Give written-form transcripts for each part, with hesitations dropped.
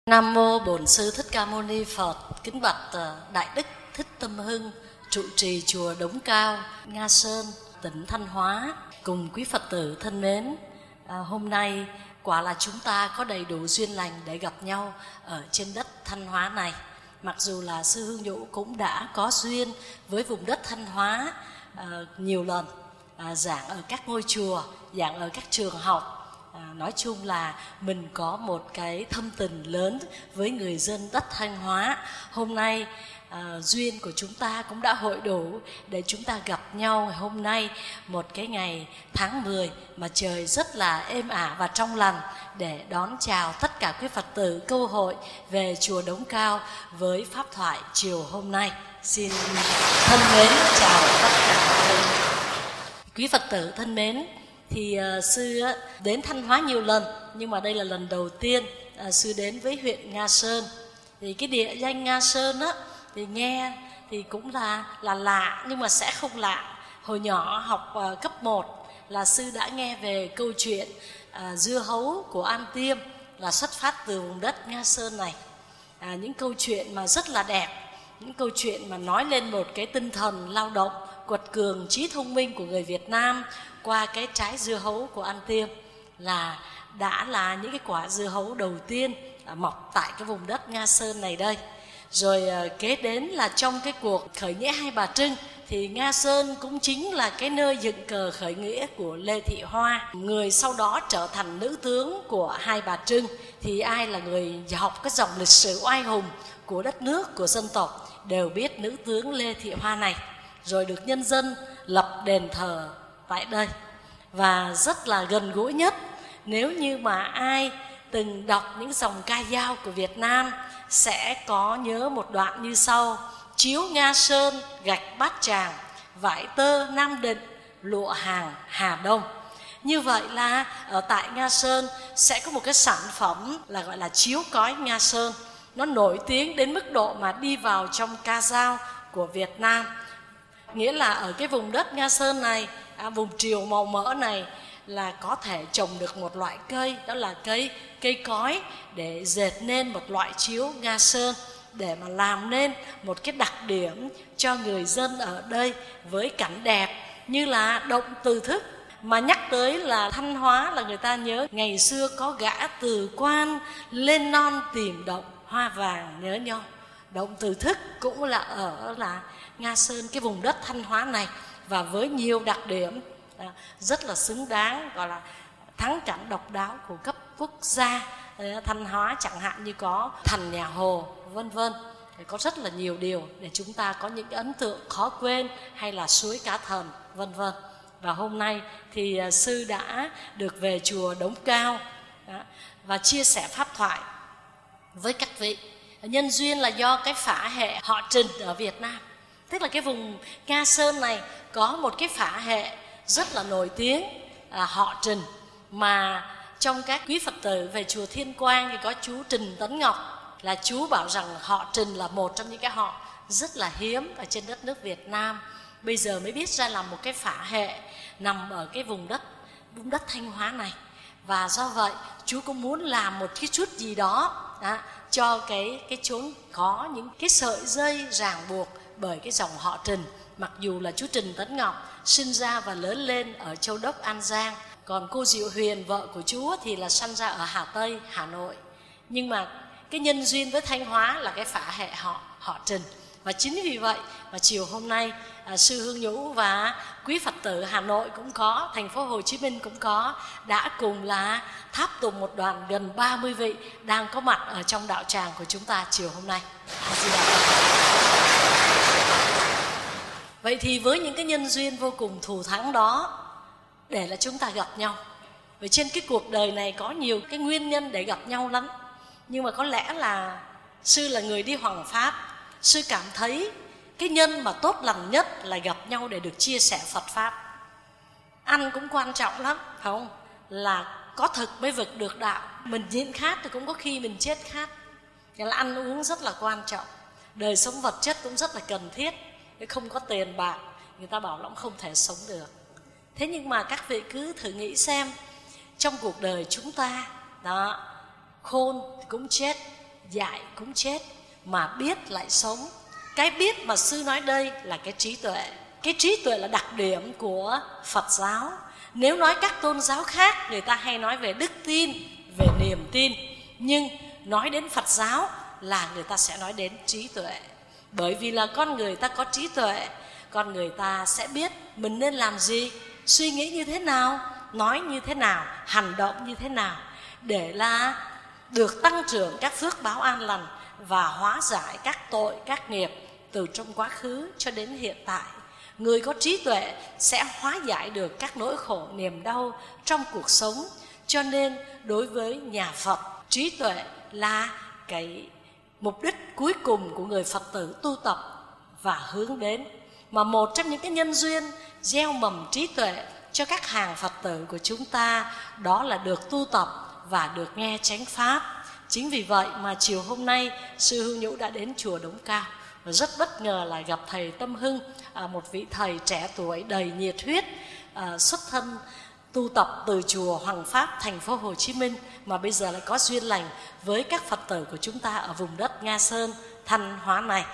Nam mô Bổn Sư Thích Ca Mâu Ni Phật. Kính bạch Đại Đức Thích Tâm Hưng, trụ trì chùa Đống Cao, Nga Sơn, tỉnh Thanh Hóa, cùng quý Phật tử thân mến. Hôm nay quả là chúng ta có đầy đủ duyên lành để gặp nhau ở trên đất Thanh Hóa này. Mặc dù là Sư Hương Nhũ cũng đã có duyên với vùng đất Thanh Hóa nhiều lần, giảng ở các ngôi chùa, giảng ở các trường học. Nói chung là mình có một cái thâm tình lớn với người dân đất Thanh Hóa. Hôm nay duyên của chúng ta cũng đã hội đủ để chúng ta gặp nhau ngày hôm nay, một cái ngày tháng 10 mà trời rất là êm ả và trong lành, để đón chào tất cả quý Phật tử câu hội về chùa Đống Cao với pháp thoại chiều hôm nay. Xin thân mến chào tất cả quý Phật tử thân mến. Thì sư đến Thanh Hóa nhiều lần, nhưng mà đây là lần đầu tiên sư đến với huyện Nga Sơn. Thì cái địa danh Nga Sơn á thì nghe thì cũng là lạ, nhưng mà sẽ không lạ. Hồi nhỏ học cấp 1 là sư đã nghe về câu chuyện dưa hấu của An Tiêm là xuất phát từ vùng đất Nga Sơn này. Những câu chuyện mà rất là đẹp, những câu chuyện mà nói lên một cái tinh thần lao động, quật cường, trí thông minh của người Việt Nam qua cái trái dưa hấu của An Tiêm, là đã là những cái quả dưa hấu đầu tiên mọc tại cái vùng đất Nga Sơn này đây. Rồi kế đến là trong cái cuộc khởi nghĩa Hai Bà Trưng thì Nga Sơn cũng chính là cái nơi dựng cờ khởi nghĩa của Lê Thị Hoa, người sau đó trở thành nữ tướng của Hai Bà Trưng. Thì ai là người học cái dòng lịch sử oai hùng của đất nước, của dân tộc đều biết nữ tướng Lê Thị Hoa này. Rồi được nhân dân lập đền thờ tại đây. Và rất là gần gũi nhất, nếu như mà ai từng đọc những dòng ca dao của Việt Nam sẽ có nhớ một đoạn như sau: chiếu Nga Sơn gạch Bát Tràng, vải tơ Nam Định, lụa hàng Hà Đông. Như vậy là ở tại Nga Sơn sẽ có một cái sản phẩm là gọi là chiếu cói Nga Sơn. Nó nổi tiếng đến mức độ mà đi vào trong ca dao của Việt Nam. Nghĩa là ở cái vùng đất Nga Sơn này, vùng triều màu mỡ này, là có thể trồng được một loại cây, đó là cây cói, để dệt nên một loại chiếu Nga Sơn, để mà làm nên một cái đặc điểm cho người dân ở đây với cảnh đẹp như là động từ thức. Mà nhắc tới là Thanh Hóa là người ta nhớ ngày xưa có gã từ quan lên non tìm động hoa vàng nhớ nhau. Động từ thức cũng là ở là Nga Sơn, cái vùng đất Thanh Hóa này, và với nhiều đặc điểm rất là xứng đáng, gọi là thắng cảnh độc đáo của cấp quốc gia. Thanh Hóa chẳng hạn như có thành nhà Hồ vân vân, có rất là nhiều điều để chúng ta có những ấn tượng khó quên, hay là suối Cá Thần vân vân. Và hôm nay thì sư đã được về chùa Đống Cao và chia sẻ pháp thoại với các vị. Nhân duyên là do cái phả hệ họ Trình ở Việt Nam. Tức là cái vùng Nga Sơn này có một cái phả hệ rất là nổi tiếng, họ Trình. Mà trong các quý Phật tử về chùa Thiên Quang thì có chú Trình Tấn Ngọc, là chú bảo rằng họ Trình là một trong những cái họ rất là hiếm ở trên đất nước Việt Nam. Bây giờ mới biết ra là một cái phả hệ nằm ở cái vùng đất Thanh Hóa này. Và do vậy chú cũng muốn làm một cái chút gì đó cho cái chốn có những cái sợi dây ràng buộc bởi cái dòng họ Trình. Mặc dù là chú Trình Tấn Ngọc sinh ra và lớn lên ở Châu Đốc, An Giang, còn cô Diệu Huyền vợ của chú thì là sinh ra ở Hà Tây, Hà Nội. Nhưng mà cái nhân duyên với Thanh Hóa là cái phả hệ họ Trình. Và chính vì vậy mà chiều hôm nay sư Hương Nhũ và quý Phật tử Hà Nội cũng có, thành phố Hồ Chí Minh cũng có, đã cùng là tháp tùng một đoàn gần 30 vị đang có mặt ở trong đạo tràng của chúng ta chiều hôm nay. Vậy thì với những cái nhân duyên vô cùng thù thắng đó, để là chúng ta gặp nhau. Vì trên cái cuộc đời này có nhiều cái nguyên nhân để gặp nhau lắm. Nhưng mà có lẽ là sư là người đi hoằng pháp, sư cảm thấy cái nhân mà tốt lành nhất là gặp nhau để được chia sẻ Phật Pháp. Ăn cũng quan trọng lắm, phải không? Là có thực mới vực được đạo. Mình nhịn khát thì cũng có khi mình chết khát. Nên là ăn uống rất là quan trọng. Đời sống vật chất cũng rất là cần thiết. Không có tiền bạc, người ta bảo là cũng không thể sống được. Thế nhưng mà các vị cứ thử nghĩ xem, trong cuộc đời chúng ta đó, khôn thì cũng chết, dạy cũng chết, mà biết lại sống. Cái biết mà sư nói đây là cái trí tuệ. Cái trí tuệ là đặc điểm của Phật giáo. Nếu nói các tôn giáo khác, người ta hay nói về đức tin, về niềm tin. Nhưng nói đến Phật giáo là người ta sẽ nói đến trí tuệ. Bởi vì là con người ta có trí tuệ, con người ta sẽ biết mình nên làm gì, suy nghĩ như thế nào, nói như thế nào, hành động như thế nào, để là được tăng trưởng các phước báo an lành và hóa giải các tội, các nghiệp từ trong quá khứ cho đến hiện tại. Người có trí tuệ sẽ hóa giải được các nỗi khổ niềm đau trong cuộc sống. Cho nên đối với nhà Phật, trí tuệ là cái mục đích cuối cùng của người Phật tử tu tập và hướng đến. Mà một trong những cái nhân duyên gieo mầm trí tuệ cho các hàng Phật tử của chúng ta, đó là được tu tập và được nghe chánh pháp. Chính vì vậy mà chiều hôm nay sư Hữu Nhũ đã đến chùa Đống Cao, và rất bất ngờ là gặp thầy Tâm Hưng, một vị thầy trẻ tuổi đầy nhiệt huyết, xuất thân tu tập từ chùa Hoàng Pháp thành phố Hồ Chí Minh, mà bây giờ lại có duyên lành với các Phật tử của chúng ta ở vùng đất Nga Sơn, Thanh Hóa này.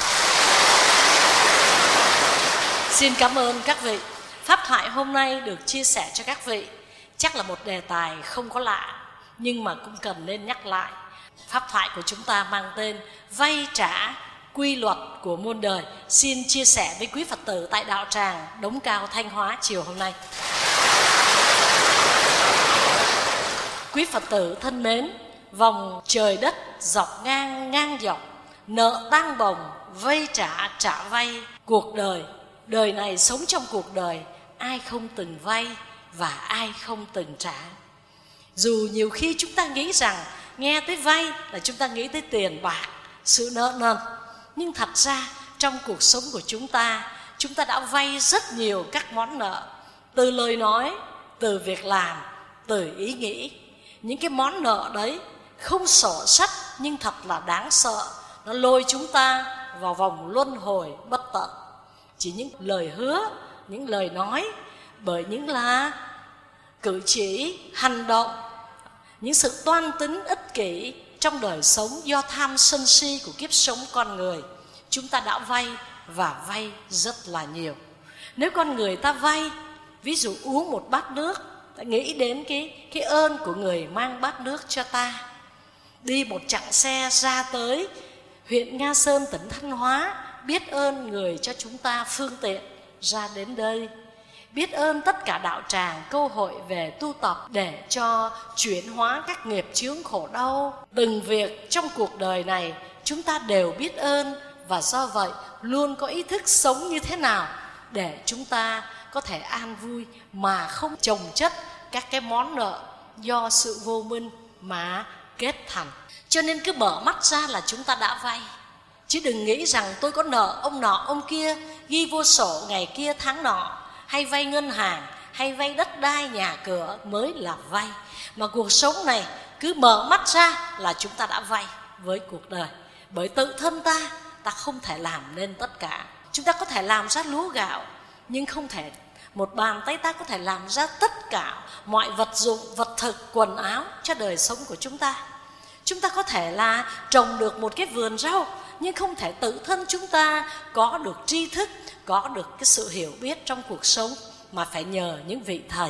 Xin cảm ơn các vị. Pháp thoại hôm nay được chia sẻ cho các vị chắc là một đề tài không có lạ, nhưng mà cũng cần nên nhắc lại. Pháp thoại của chúng ta mang tên vay trả quy luật của muôn đời. Xin chia sẻ với quý Phật tử tại đạo tràng Đống Cao, Thanh Hóa chiều hôm nay. Quý Phật tử thân mến, vòng trời đất dọc ngang dọc, nợ tang bồng, vay trả vay. Cuộc đời, đời này sống trong cuộc đời, ai không từng vay và ai không từng trả. Dù nhiều khi chúng ta nghĩ rằng nghe tới vay là chúng ta nghĩ tới tiền bạc, sự nợ nần, nhưng thật ra trong cuộc sống của chúng ta đã vay rất nhiều các món nợ. Từ lời nói, từ việc làm, từ ý nghĩ. Những cái món nợ đấy không sổ sách nhưng thật là đáng sợ. Nó lôi chúng ta vào vòng luân hồi bất tận. Chỉ những lời hứa, những lời nói, bởi những là cử chỉ, hành động, những sự toan tính ích kỷ trong đời sống do tham sân si của kiếp sống con người, chúng ta đã vay và vay rất là nhiều. Nếu con người ta vay, ví dụ uống một bát nước, ta nghĩ đến cái ơn của người mang bát nước cho ta. Đi một chặng xe ra tới huyện Nga Sơn, tỉnh Thanh Hóa, biết ơn người cho chúng ta phương tiện ra đến đây. Biết ơn tất cả đạo tràng cơ hội về tu tập để cho chuyển hóa các nghiệp chướng khổ đau. Từng việc trong cuộc đời này chúng ta đều biết ơn, và do vậy luôn có ý thức sống như thế nào để chúng ta có thể an vui mà không chồng chất các cái món nợ do sự vô minh mà kết thành. Cho nên cứ mở mắt ra là chúng ta đã vay. Chứ đừng nghĩ rằng tôi có nợ ông nọ ông kia, ghi vô sổ ngày kia tháng nọ, hay vay ngân hàng, hay vay đất đai nhà cửa mới là vay. Mà cuộc sống này cứ mở mắt ra là chúng ta đã vay với cuộc đời. Bởi tự thân ta không thể làm nên tất cả. Chúng ta có thể làm ra lúa gạo, nhưng không thể một bàn tay ta có thể làm ra tất cả mọi vật dụng, vật thực, quần áo cho đời sống của chúng ta. Chúng ta có thể là trồng được một cái vườn rau, nhưng không thể tự thân chúng ta có được tri thức, có được cái sự hiểu biết trong cuộc sống, mà phải nhờ những vị thầy.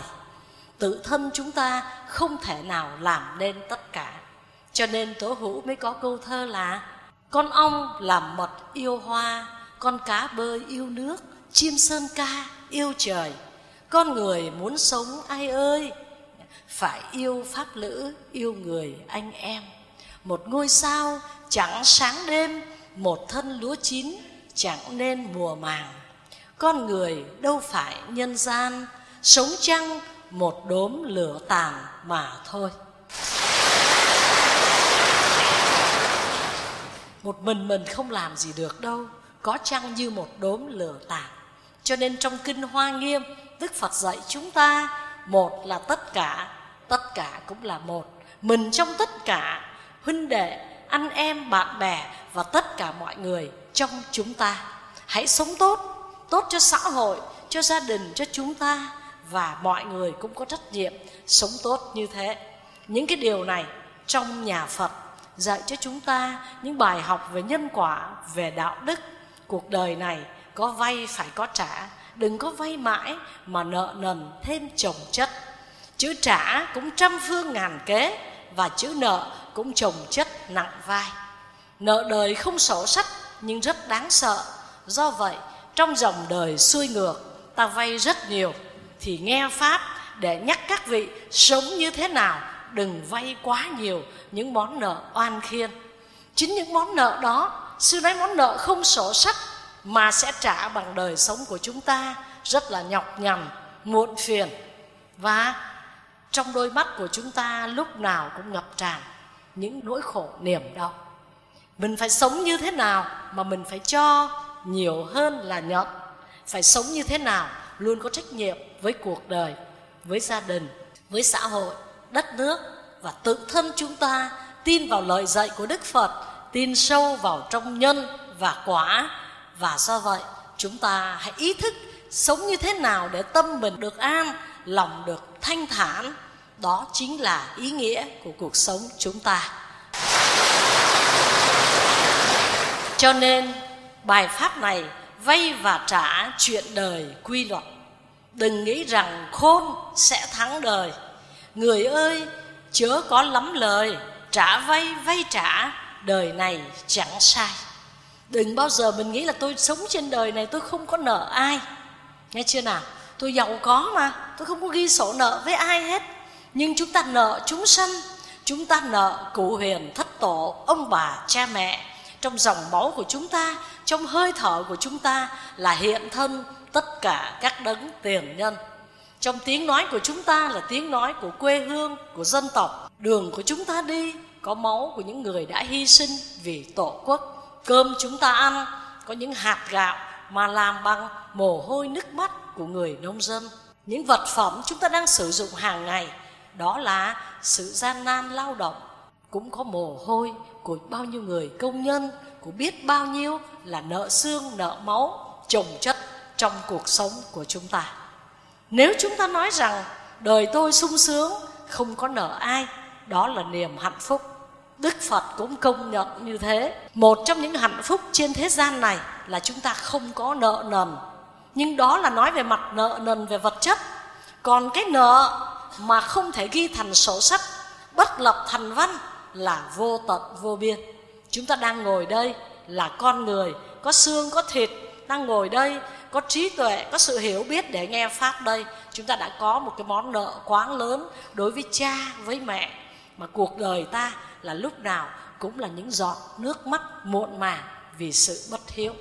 Tự thân chúng ta không thể nào làm nên tất cả. Cho nên Tố Hữu mới có câu thơ là: con ong làm mật yêu hoa, con cá bơi yêu nước, chim sơn ca yêu trời. Con người muốn sống ai ơi, phải yêu pháp lữ, yêu người anh em. Một ngôi sao chẳng sáng đêm, một thân lúa chín chẳng nên mùa màng. Con người đâu phải nhân gian, sống chăng một đốm lửa tàn mà thôi. Một mình không làm gì được đâu, có chăng như một đốm lửa tàn. Cho nên trong Kinh Hoa Nghiêm, Đức Phật dạy chúng ta, một là tất cả cũng là một. Mình trong tất cả, huynh đệ, anh em, bạn bè và tất cả mọi người trong chúng ta. Hãy sống tốt, tốt cho xã hội, cho gia đình, cho chúng ta. Và mọi người cũng có trách nhiệm sống tốt như thế. Những cái điều này trong nhà Phật dạy cho chúng ta những bài học về nhân quả, về đạo đức. Cuộc đời này có vay phải có trả, đừng có vay mãi mà nợ nần thêm chồng chất. Chữ trả cũng trăm phương ngàn kế, và chữ nợ cũng chồng chất nặng vai. Nợ đời không sổ sách nhưng rất đáng sợ. Do vậy, trong dòng đời xuôi ngược, ta vay rất nhiều, thì nghe Pháp để nhắc các vị sống như thế nào, đừng vay quá nhiều những món nợ oan khiên. Chính những món nợ đó, sư nói món nợ không sổ sách mà sẽ trả bằng đời sống của chúng ta, rất là nhọc nhằn, muộn phiền. Và trong đôi mắt của chúng ta lúc nào cũng ngập tràn những nỗi khổ niềm đau. Mình phải sống như thế nào mà mình phải cho nhiều hơn là nhận. Phải sống như thế nào luôn có trách nhiệm với cuộc đời, với gia đình, với xã hội, đất nước và tự thân chúng ta. Tin vào lời dạy của Đức Phật, tin sâu vào trong nhân và quả. Và do vậy chúng ta hãy ý thức sống như thế nào để tâm mình được an, lòng được thanh thản. Đó chính là ý nghĩa của cuộc sống chúng ta. Cho nên bài pháp này vay và trả chuyện đời quy luật. Đừng nghĩ rằng khôn sẽ thắng đời. Người ơi, chớ có lắm lời, trả vay vay trả, đời này chẳng sai. Đừng bao giờ mình nghĩ là tôi sống trên đời này tôi không có nợ ai. Nghe chưa nào? Tôi giàu có mà, tôi không có ghi sổ nợ với ai hết. Nhưng chúng ta nợ chúng sanh, chúng ta nợ cụ huyền thất tổ, ông bà, cha mẹ. Trong dòng máu của chúng ta, trong hơi thở của chúng ta là hiện thân tất cả các đấng tiền nhân. Trong tiếng nói của chúng ta là tiếng nói của quê hương, của dân tộc. Đường của chúng ta đi có máu của những người đã hy sinh vì tổ quốc. Cơm chúng ta ăn có những hạt gạo mà làm bằng mồ hôi nước mắt của người nông dân. Những vật phẩm chúng ta đang sử dụng hàng ngày, đó là sự gian nan lao động, cũng có mồ hôi của bao nhiêu người công nhân, của biết bao nhiêu là nợ xương, nợ máu chồng chất trong cuộc sống của chúng ta. Nếu chúng ta nói rằng đời tôi sung sướng, không có nợ ai, đó là niềm hạnh phúc. Đức Phật cũng công nhận như thế. Một trong những hạnh phúc trên thế gian này là chúng ta không có nợ nần. Nhưng đó là nói về mặt nợ nần về vật chất. Còn cái nợ mà không thể ghi thành sổ sách, bất lập thành văn là vô tận vô biên. Chúng ta đang ngồi đây là con người, có xương có thịt, đang ngồi đây có trí tuệ, có sự hiểu biết để nghe Pháp đây. Chúng ta đã có một cái món nợ quá lớn đối với cha, với mẹ. Mà cuộc đời ta là lúc nào cũng là những giọt nước mắt muộn màng vì sự bất hiếu.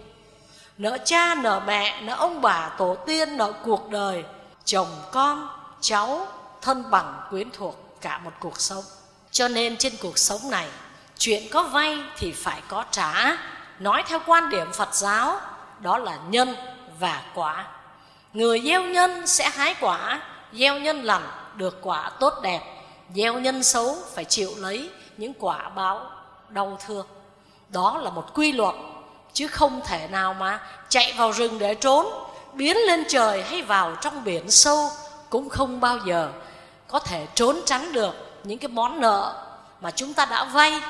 Nợ cha, nợ mẹ, nợ ông bà, tổ tiên, nợ cuộc đời, chồng, con, cháu, thân bằng, quyến thuộc, cả một cuộc sống. Cho nên trên cuộc sống này, chuyện có vay thì phải có trả. Nói theo quan điểm Phật giáo, đó là nhân và quả. Người gieo nhân sẽ hái quả, gieo nhân lành được quả tốt đẹp, gieo nhân xấu phải chịu lấy những quả báo đau thương. Đó là một quy luật, chứ không thể nào mà chạy vào rừng để trốn, biến lên trời hay vào trong biển sâu cũng không bao giờ có thể trốn tránh được những cái món nợ mà chúng ta đã vay.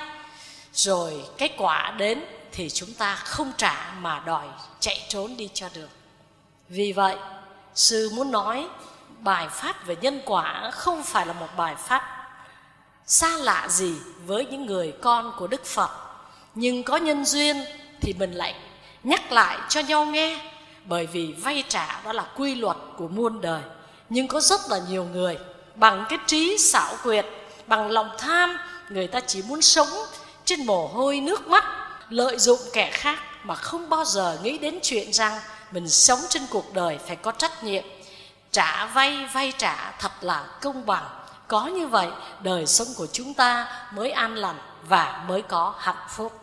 Rồi cái quả đến thì chúng ta không trả mà đòi chạy trốn đi cho được. Vì vậy, sư muốn nói bài pháp về nhân quả không phải là một bài pháp xa lạ gì với những người con của Đức Phật. Nhưng có nhân duyên thì mình lại nhắc lại cho nhau nghe. Bởi vì vay trả đó là quy luật của muôn đời. Nhưng có rất là nhiều người bằng cái trí xảo quyệt, bằng lòng tham, người ta chỉ muốn sống trên mồ hôi nước mắt, lợi dụng kẻ khác mà không bao giờ nghĩ đến chuyện rằng mình sống trên cuộc đời phải có trách nhiệm. Trả vay, vay trả thật là công bằng. Có như vậy đời sống của chúng ta mới an lành và mới có hạnh phúc.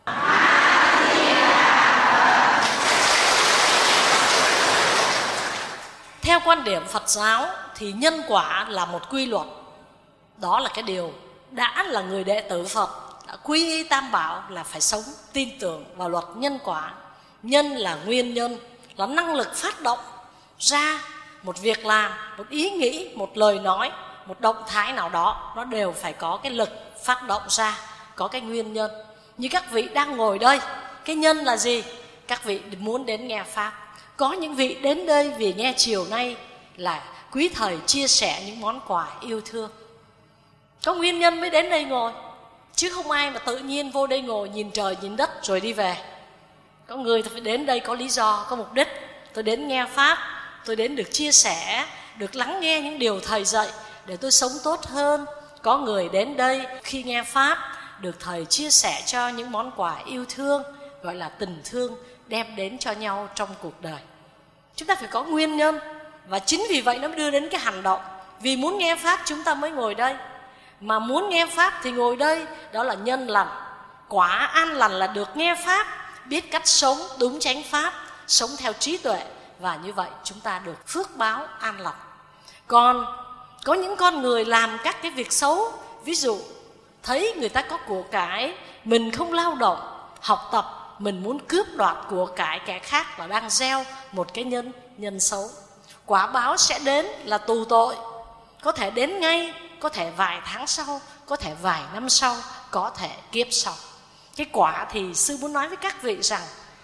Theo quan điểm Phật giáo thì nhân quả là một quy luật. Đó là cái điều đã là người đệ tử Phật, đã quy y Tam Bảo là phải sống tin tưởng vào luật nhân quả. Nhân là nguyên nhân, là năng lực phát động ra một việc làm, một ý nghĩ, một lời nói, một động thái nào đó, nó đều phải có cái lực phát động ra có cái nguyên nhân. Như các vị đang ngồi đây, cái nhân là gì? Các vị muốn đến nghe Pháp. Có những vị đến đây vì nghe chiều nay là quý thầy chia sẻ những món quà yêu thương. Có nguyên nhân mới đến đây ngồi, chứ không ai mà tự nhiên vô đây ngồi nhìn trời nhìn đất rồi đi về. Có người phải đến đây có lý do, có mục đích. Tôi đến nghe Pháp, tôi đến được chia sẻ, được lắng nghe những điều thầy dạy để tôi sống tốt hơn. Có người đến đây khi nghe Pháp được thầy chia sẻ cho những món quà yêu thương, gọi là tình thương đem đến cho nhau trong cuộc đời. Chúng ta phải có nguyên nhân, và chính vì vậy nó mới đưa đến cái hành động. Vì muốn nghe Pháp chúng ta mới ngồi đây. Mà muốn nghe Pháp thì ngồi đây, đó là nhân lành. Quả an lành là được nghe Pháp, biết cách sống đúng chánh Pháp, sống theo trí tuệ, và như vậy chúng ta được phước báo an lành. Còn có những con người làm các cái việc xấu, ví dụ thấy người ta có của cải, mình không lao động, học tập, mình muốn cướp đoạt của cải kẻ khác, là đang gieo một cái nhân xấu. Quả báo sẽ đến là tù tội, có thể đến ngay, có thể vài tháng sau, có thể vài năm sau, có thể kiếp sau. Cái quả thì sư muốn nói với các vị rằng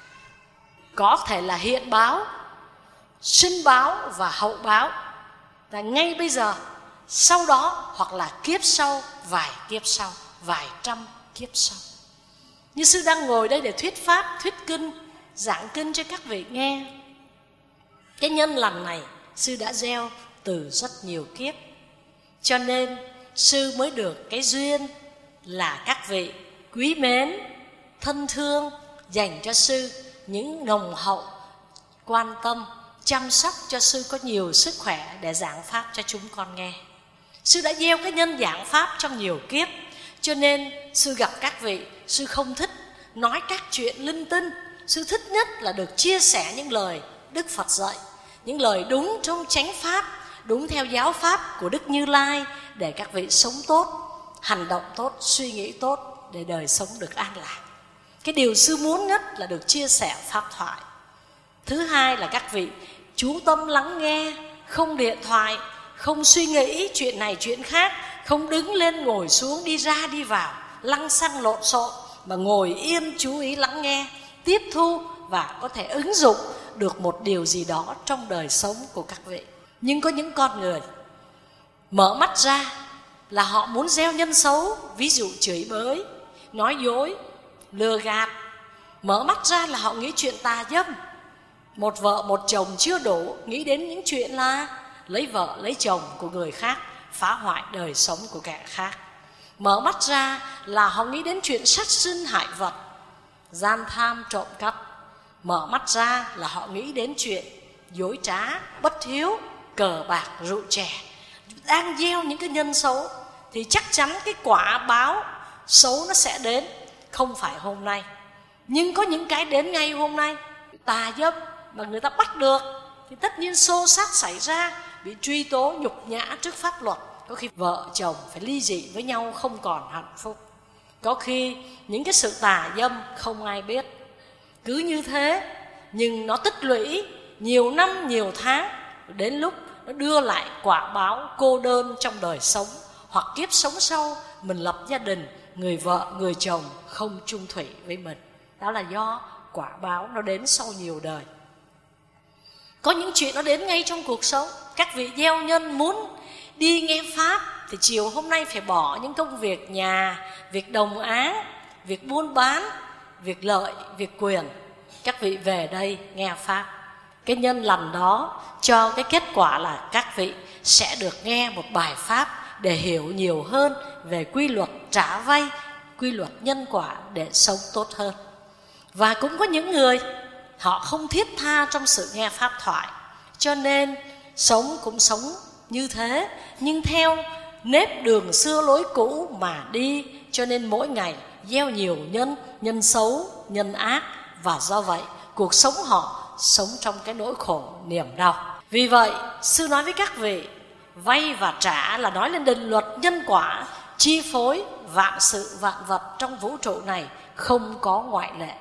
có thể là hiện báo, sinh báo và hậu báo, là ngay bây giờ, sau đó, hoặc là kiếp sau, vài kiếp sau, vài trăm kiếp sau. Như sư đang ngồi đây để thuyết Pháp, thuyết kinh, giảng kinh cho các vị nghe. Cái nhân lành này sư đã gieo từ rất nhiều kiếp, cho nên sư mới được cái duyên là các vị quý mến, thân thương, dành cho sư những nồng hậu quan tâm, chăm sóc cho sư có nhiều sức khỏe để giảng Pháp cho chúng con nghe. Sư đã gieo cái nhân giảng Pháp trong nhiều kiếp, cho nên sư gặp các vị, sư không thích nói các chuyện linh tinh. Sư thích nhất là được chia sẻ những lời Đức Phật dạy, những lời đúng trong chánh Pháp, đúng theo giáo Pháp của Đức Như Lai, để các vị sống tốt, hành động tốt, suy nghĩ tốt, để đời sống được an lạc. Cái điều sư muốn nhất là được chia sẻ Pháp thoại. Thứ hai là các vị chú tâm lắng nghe, không điện thoại, không suy nghĩ chuyện này chuyện khác, không đứng lên ngồi xuống, đi ra đi vào, lăng xăng lộn xộn, mà ngồi yên chú ý lắng nghe, tiếp thu và có thể ứng dụng được một điều gì đó trong đời sống của các vị. Nhưng có những con người mở mắt ra là họ muốn gieo nhân xấu, ví dụ chửi bới, nói dối, lừa gạt. Mở mắt ra là họ nghĩ chuyện tà dâm. Một vợ một chồng chưa đủ, nghĩ đến những chuyện là lấy vợ lấy chồng của người khác, phá hoại đời sống của kẻ khác. Mở mắt ra là họ nghĩ đến chuyện sát sinh hại vật, gian tham trộm cắp. Mở mắt ra là họ nghĩ đến chuyện dối trá, bất hiếu, cờ bạc, rượu chè. Đang gieo những cái nhân xấu thì chắc chắn cái quả báo xấu nó sẽ đến. Không phải hôm nay, nhưng có những cái đến ngay hôm nay. Tà dâm mà người ta bắt được thì tất nhiên xô xát xảy ra, bị truy tố nhục nhã trước pháp luật. Có khi vợ chồng phải ly dị với nhau, không còn hạnh phúc. Có khi những cái sự tà dâm không ai biết. Cứ như thế, nhưng nó tích lũy nhiều năm nhiều tháng, đến lúc nó đưa lại quả báo cô đơn trong đời sống, hoặc kiếp sống sau mình lập gia đình, người vợ người chồng không chung thủy với mình. Đó là do quả báo nó đến sau nhiều đời. Có những chuyện nó đến ngay trong cuộc sống. Các vị gieo nhân muốn đi nghe Pháp thì chiều hôm nay phải bỏ những công việc nhà, việc đồng áng, việc buôn bán, việc lợi, việc quyền. Các vị về đây nghe Pháp. Cái nhân lành đó cho cái kết quả là các vị sẽ được nghe một bài Pháp để hiểu nhiều hơn về quy luật trả vay, quy luật nhân quả để sống tốt hơn. Và cũng có những người họ không thiết tha trong sự nghe Pháp thoại, cho nên sống cũng sống như thế, nhưng theo nếp đường xưa lối cũ mà đi, cho nên mỗi ngày gieo nhiều nhân xấu, nhân ác, và do vậy cuộc sống họ sống trong cái nỗi khổ niềm đau. Vì vậy sư nói với các vị, vay và trả là nói lên định luật nhân quả chi phối vạn sự vạn vật trong vũ trụ này, không có ngoại lệ.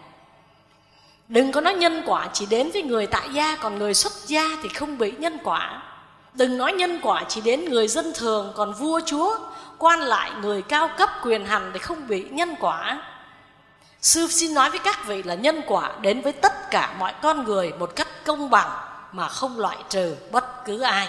Đừng có nói nhân quả chỉ đến với người tại gia, còn người xuất gia thì không bị nhân quả. Đừng nói nhân quả chỉ đến người dân thường, còn vua chúa, quan lại, người cao cấp quyền hành thì không bị nhân quả. Sư xin nói với các vị là nhân quả đến với tất cả mọi con người một cách công bằng mà không loại trừ bất cứ ai.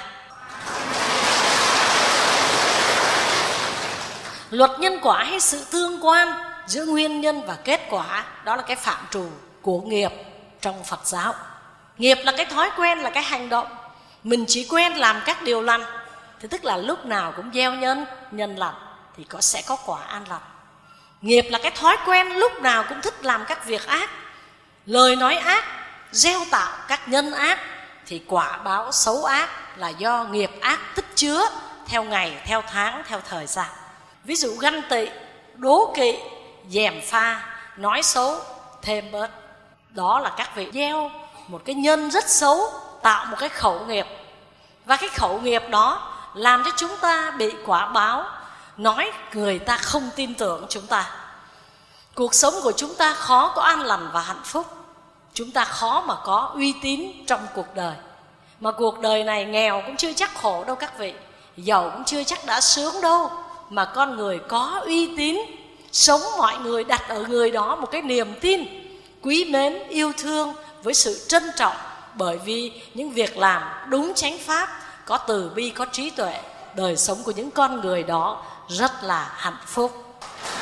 Luật nhân quả hay sự tương quan giữa nguyên nhân và kết quả, đó là cái phạm trù của nghiệp trong Phật giáo. Nghiệp là cái thói quen, là cái hành động. Mình chỉ quen làm các điều lành thì tức là lúc nào cũng gieo nhân lành thì sẽ có quả an lành. Nghiệp là cái thói quen lúc nào cũng thích làm các việc ác, lời nói ác, gieo tạo các nhân ác thì quả báo xấu ác là do nghiệp ác tích chứa theo ngày, theo tháng, theo thời gian. Ví dụ ganh tị, đố kỵ, gièm pha, nói xấu, thêm bớt. Đó là các vị gieo một cái nhân rất xấu, tạo một cái khẩu nghiệp. Và cái khẩu nghiệp đó làm cho chúng ta bị quả báo, nói người ta không tin tưởng chúng ta. Cuộc sống của chúng ta khó có an lành và hạnh phúc. Chúng ta khó mà có uy tín trong cuộc đời. Mà cuộc đời này nghèo cũng chưa chắc khổ đâu các vị, giàu cũng chưa chắc đã sướng đâu. Mà con người có uy tín, sống mọi người đặt ở người đó một cái niềm tin, quý mến, yêu thương với sự trân trọng. Bởi vì những việc làm đúng chánh pháp, có từ bi, có trí tuệ, đời sống của những con người đó rất là hạnh phúc.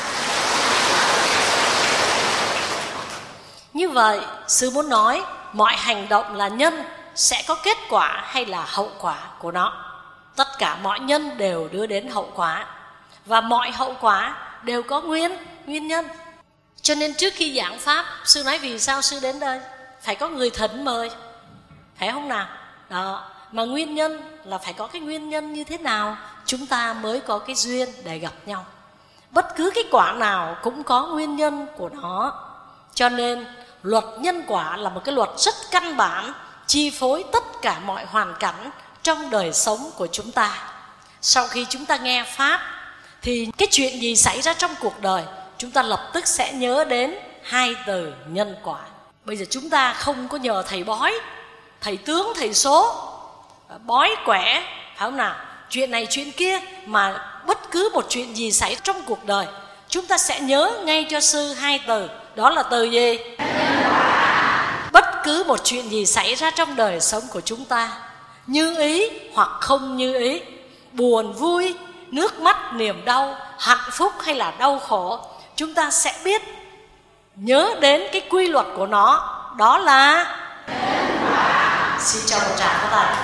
Như vậy, sư muốn nói mọi hành động là nhân, sẽ có kết quả hay là hậu quả của nó. Tất cả mọi nhân đều đưa đến hậu quả, và mọi hậu quả đều có nguyên nhân. Cho nên trước khi giảng pháp, sư nói vì sao sư đến đây? Phải có người thỉnh mời, phải không nào? Đó. Mà nguyên nhân là phải có cái nguyên nhân như thế nào chúng ta mới có cái duyên để gặp nhau. Bất cứ cái quả nào cũng có nguyên nhân của nó. Cho nên luật nhân quả là một cái luật rất căn bản, chi phối tất cả mọi hoàn cảnh trong đời sống của chúng ta. Sau khi chúng ta nghe pháp thì cái chuyện gì xảy ra trong cuộc đời, chúng ta lập tức sẽ nhớ đến hai từ nhân quả. Bây giờ chúng ta không có nhờ thầy bói, thầy tướng, thầy số, bói quẻ, phải không nào? Chuyện này chuyện kia, mà bất cứ một chuyện gì xảy trong cuộc đời, chúng ta sẽ nhớ ngay cho sư hai từ. Đó là từ gì? Bất cứ một chuyện gì xảy ra trong đời sống của chúng ta, như ý hoặc không như ý, buồn vui, nước mắt, niềm đau, hạnh phúc hay là đau khổ, chúng ta sẽ biết nhớ đến cái quy luật của nó. Đó là xin cho một tràng pháo tay.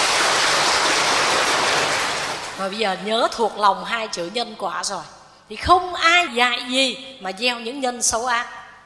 Và bây giờ nhớ thuộc lòng hai chữ nhân quả rồi thì không ai dạy gì mà gieo những nhân xấu ác.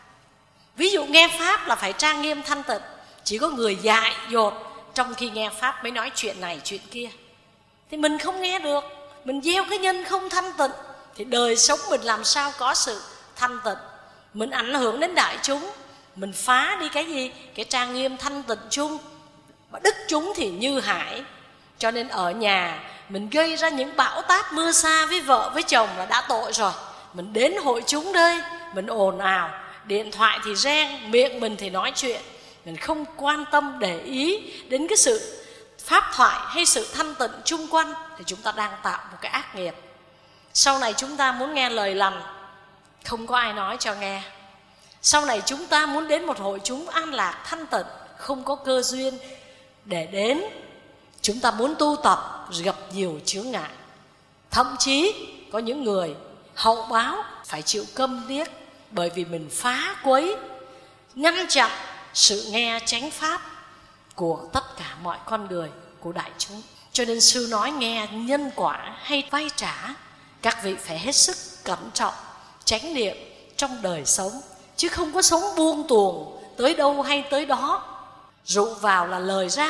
Ví dụ nghe pháp là phải trang nghiêm thanh tịnh, chỉ có người dại dột trong khi nghe pháp mới nói chuyện này chuyện kia, thì mình không nghe được. Mình gieo cái nhân không thanh tịnh thì đời sống mình làm sao có sự thanh tịnh. Mình ảnh hưởng đến đại chúng, mình phá đi cái gì? Cái trang nghiêm thanh tịnh chung. Mà đức chúng thì như hải. Cho nên ở nhà mình gây ra những bão táp mưa sa với vợ với chồng là đã tội rồi. Mình đến hội chúng đây, mình ồn ào, điện thoại thì reng, miệng mình thì nói chuyện, mình không quan tâm để ý đến cái sự pháp thoại hay sự thanh tịnh chung quanh, thì chúng ta đang tạo một cái ác nghiệp. Sau này chúng ta muốn nghe lời lành, không có ai nói cho nghe. Sau này chúng ta muốn đến một hội chúng an lạc thanh tịnh, không có cơ duyên để đến. Chúng ta muốn tu tập, gặp nhiều chướng ngại. Thậm chí có những người hậu báo phải chịu câm điếc, bởi vì mình phá quấy, ngăn chặn sự nghe chánh pháp của tất cả mọi con người, của đại chúng. Cho nên sư nói nghe nhân quả hay vay trả, các vị phải hết sức cẩn trọng, chánh niệm trong đời sống, chứ không có sống buông tuồng tới đâu hay tới đó. Rượu vào là lời ra,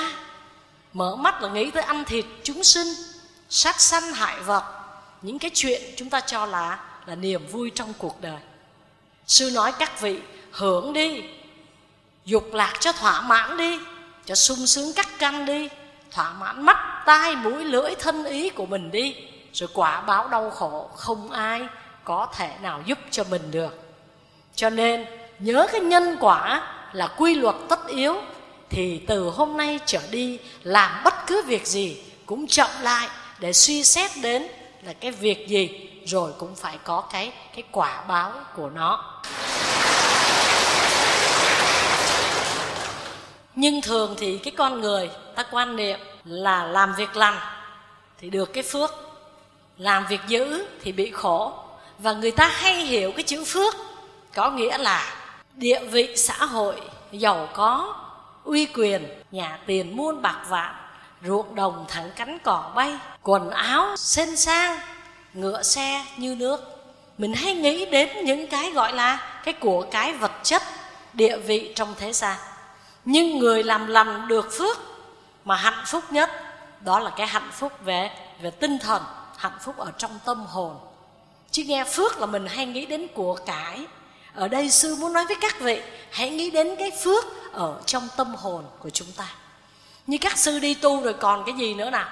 mở mắt là nghĩ tới ăn thịt chúng sinh, sát sanh hại vật, những cái chuyện chúng ta cho là niềm vui trong cuộc đời. Sư nói các vị hưởng đi, dục lạc cho thỏa mãn đi, cho sung sướng cắt căn đi, thỏa mãn mắt, tai, mũi, lưỡi, thân ý của mình đi. Rồi quả báo đau khổ không ai có thể nào giúp cho mình được. Cho nên nhớ cái nhân quả là quy luật tất yếu, thì từ hôm nay trở đi làm bất cứ việc gì cũng chậm lại để suy xét đến là cái việc gì, rồi cũng phải có cái quả báo của nó. Nhưng thường thì cái con người ta quan niệm là làm việc lành thì được cái phước, làm việc dữ thì bị khổ. Và người ta hay hiểu cái chữ phước có nghĩa là địa vị xã hội giàu có, uy quyền, nhà tiền muôn bạc vạn, ruộng đồng thẳng cánh cỏ bay, quần áo xinh sang, ngựa xe như nước. Mình hay nghĩ đến những cái gọi là cái của cái vật chất, địa vị trong thế gian. Nhưng người làm lành được phước mà hạnh phúc nhất, đó là cái hạnh phúc về tinh thần, hạnh phúc ở trong tâm hồn. Chứ nghe phước là mình hay nghĩ đến của cải. Ở đây sư muốn nói với các vị, hãy nghĩ đến cái phước ở trong tâm hồn của chúng ta. Như các sư đi tu rồi còn cái gì nữa nào?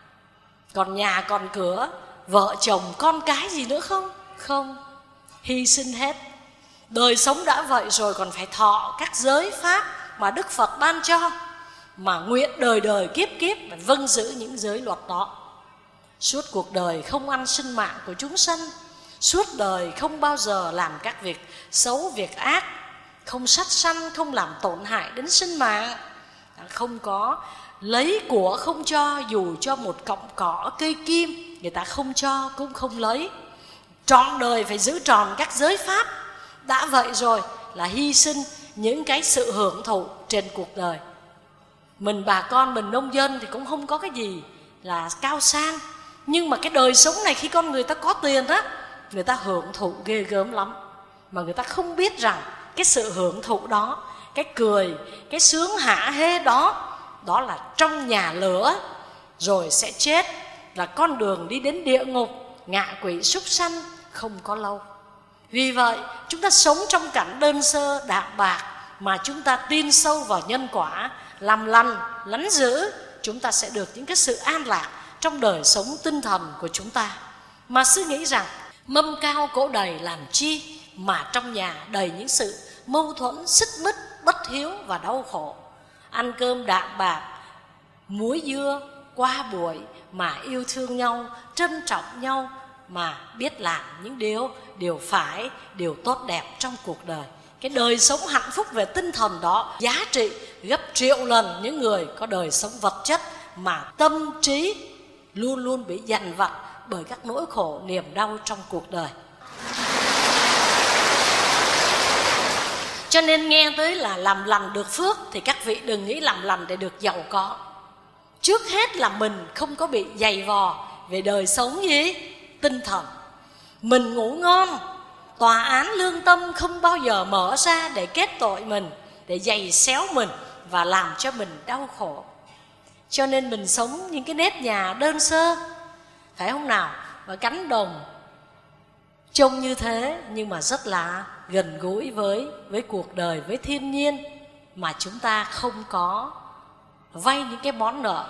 Còn nhà, còn cửa, vợ chồng, con cái gì nữa không? Không, hy sinh hết. Đời sống đã vậy rồi còn phải thọ các giới pháp mà Đức Phật ban cho, mà nguyện đời đời kiếp kiếp phải vâng giữ những giới luật đó. Suốt cuộc đời không ăn sinh mạng của chúng sanh, suốt đời không bao giờ làm các việc xấu, việc ác, không sát sanh, không làm tổn hại đến sinh mạng, không có lấy của không cho, dù cho một cọng cỏ cây kim người ta không cho cũng không lấy. Trọn đời phải giữ tròn các giới pháp. Đã vậy rồi là hy sinh những cái sự hưởng thụ trên cuộc đời. Mình bà con, mình nông dân thì cũng không có cái gì là cao sang. Nhưng mà cái đời sống này khi con người ta có tiền á, người ta hưởng thụ ghê gớm lắm. Mà người ta không biết rằng cái sự hưởng thụ đó, cái cười, cái sướng hả hê đó, đó là trong nhà lửa rồi sẽ chết, là con đường đi đến địa ngục, ngạ quỷ súc sanh không có lâu. Vì vậy chúng ta sống trong cảnh đơn sơ đạm bạc, mà chúng ta tin sâu vào nhân quả, làm lành, lánh dữ, chúng ta sẽ được những cái sự an lạc trong đời sống tinh thần của chúng ta. Mà sư nghĩ rằng mâm cao cỗ đầy làm chi mà trong nhà đầy những sự mâu thuẫn, xích mích, bất hiếu và đau khổ. Ăn cơm đạm bạc, muối dưa qua buổi mà yêu thương nhau, trân trọng nhau, mà biết làm những điều phải, điều tốt đẹp trong cuộc đời. Cái đời sống hạnh phúc về tinh thần đó giá trị gấp triệu lần những người có đời sống vật chất mà tâm trí luôn luôn bị dằn vặt bởi các nỗi khổ niềm đau trong cuộc đời. Cho nên nghe tới là làm lành được phước thì các vị đừng nghĩ làm lành để được giàu có. Trước hết là mình không có bị dày vò về đời sống gì? Tinh thần. Mình ngủ ngon, tòa án lương tâm không bao giờ mở ra để kết tội mình, để giày xéo mình và làm cho mình đau khổ. Cho nên mình sống những cái nếp nhà đơn sơ, phải không nào? Và cánh đồng trông như thế nhưng mà rất là gần gũi với cuộc đời, với thiên nhiên, mà chúng ta không có vay những cái món nợ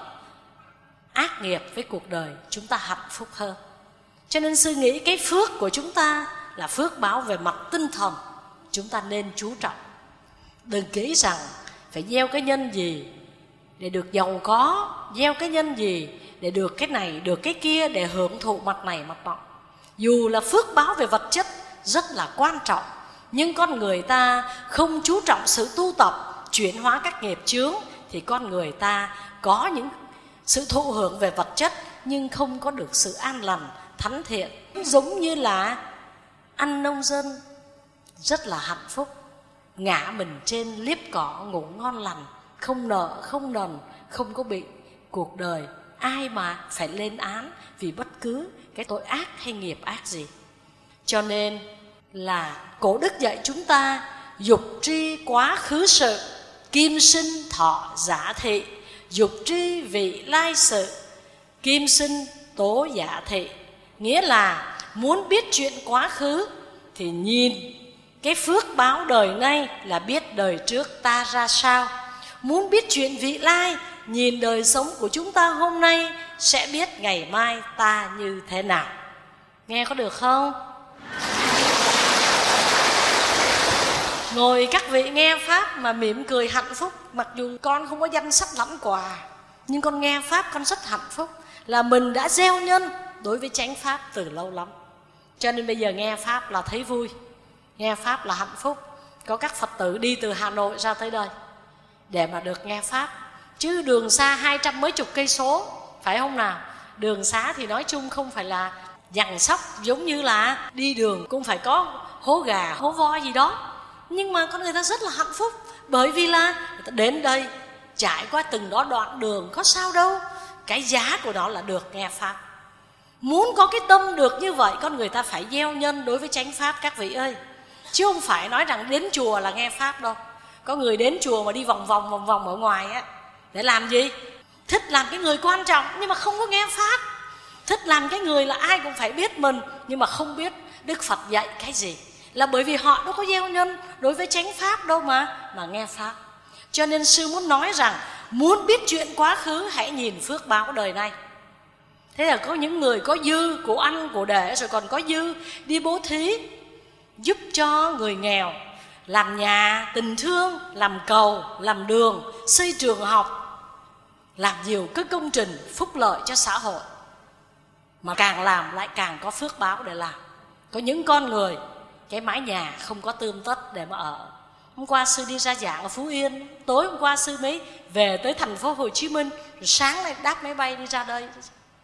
ác nghiệp với cuộc đời, chúng ta hạnh phúc hơn. Cho nên sư nghĩ cái phước của chúng ta là phước báo về mặt tinh thần, chúng ta nên chú trọng. Đừng nghĩ rằng phải gieo cái nhân gì để được giàu có, gieo cái nhân gì để được cái này, được cái kia, để hưởng thụ mặt này mặt nọ. Dù là phước báo về vật chất rất là quan trọng, nhưng con người ta không chú trọng sự tu tập, chuyển hóa các nghiệp chướng, thì con người ta có những sự thụ hưởng về vật chất nhưng không có được sự an lành, thánh thiện. Giống như là anh nông dân rất là hạnh phúc, ngã mình trên liếp cỏ ngủ ngon lành, không nợ không nần, không có bị cuộc đời ai mà phải lên án vì bất cứ cái tội ác hay nghiệp ác gì. Cho nên là cổ đức dạy chúng ta dục tri quá khứ sự, kim sinh thọ giả thị. Dục tri vị lai sự, kim sinh tố giả thị. Nghĩa là muốn biết chuyện quá khứ thì nhìn cái phước báo đời nay là biết đời trước ta ra sao. Muốn biết chuyện vị lai, nhìn đời sống của chúng ta hôm nay sẽ biết ngày mai ta như thế nào. Nghe có được không? Ngồi các vị nghe Pháp mà mỉm cười hạnh phúc, mặc dù con không có danh sách lãnh quà, Nhưng con nghe Pháp con rất hạnh phúc, là mình đã gieo nhân đối với chánh Pháp từ lâu lắm. Cho nên bây giờ nghe Pháp là thấy vui, nghe Pháp là hạnh phúc. Có các Phật tử đi từ Hà Nội ra tới đây để mà được nghe Pháp. Chứ đường xa 200 mấy chục cây số, phải không nào? Đường xá thì nói chung không phải là dằn sóc, giống như là đi đường cũng phải có hố gà, hố voi gì đó. Nhưng mà con người ta rất là hạnh phúc, bởi vì là người ta đến đây trải qua từng đó đoạn đường, có sao đâu. Cái giá của nó là được nghe Pháp. Muốn có cái tâm được như vậy, con người ta phải gieo nhân đối với chánh Pháp các vị ơi. Chứ không phải nói rằng đến chùa là nghe Pháp đâu. Có người đến chùa mà đi vòng vòng ở ngoài á, để làm gì? Thích làm cái người quan trọng nhưng mà không có nghe Pháp. Thích làm cái người là ai cũng phải biết mình, nhưng mà không biết Đức Phật dạy cái gì. Là bởi vì họ đâu có gieo nhân đối với chánh Pháp đâu mà nghe Pháp. Cho nên sư muốn nói rằng muốn biết chuyện quá khứ, hãy nhìn phước báo đời này. Thế là có những người có dư của ăn của để, rồi còn có dư đi bố thí, giúp cho người nghèo, làm nhà tình thương, làm cầu, làm đường, xây trường học, làm nhiều cái công trình phúc lợi cho xã hội. Mà càng làm lại càng có phước báo để làm. Có những con người cái mái nhà không có tươm tất để mà ở. Hôm qua sư đi ra giảng ở Phú Yên, tối hôm qua sư mới về tới thành phố Hồ Chí Minh, rồi sáng nay đáp máy bay đi ra đây.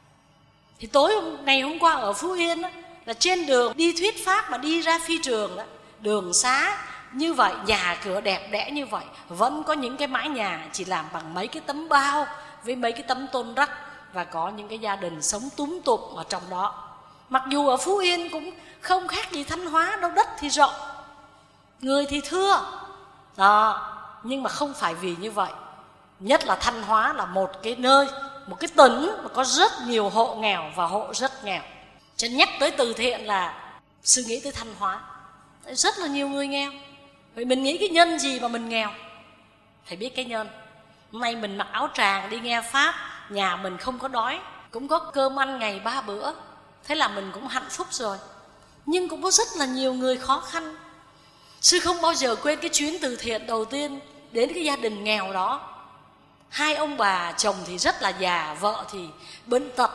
Thì tối ngày hôm qua ở Phú Yên đó, là trên đường đi thuyết pháp mà đi ra phi trường đó, đường xá như vậy, nhà cửa đẹp đẽ như vậy, vẫn có những cái mái nhà chỉ làm bằng mấy cái tấm bao với mấy cái tấm tôn rắc, và có những cái gia đình sống túm tụm ở trong đó. Mặc dù ở Phú Yên cũng không khác gì Thanh Hóa đâu, đất thì rộng, người thì thưa đó, nhưng mà không phải vì như vậy. Nhất là Thanh Hóa là một cái nơi, một cái tỉnh mà có rất nhiều hộ nghèo và hộ rất nghèo. Cho nhắc tới từ thiện là sư nghĩ tới Thanh Hóa, rất là nhiều người nghèo. Vậy mình nghĩ cái nhân gì mà mình nghèo? Phải biết cái nhân. Hôm nay mình mặc áo tràng đi nghe Pháp, nhà mình không có đói, cũng có cơm ăn ngày 3 bữa, thế là mình cũng hạnh phúc rồi. Nhưng cũng có rất là nhiều người khó khăn. Sư không bao giờ quên cái chuyến từ thiện đầu tiên đến cái gia đình nghèo đó. Hai ông bà, chồng thì rất là già, vợ thì bệnh tật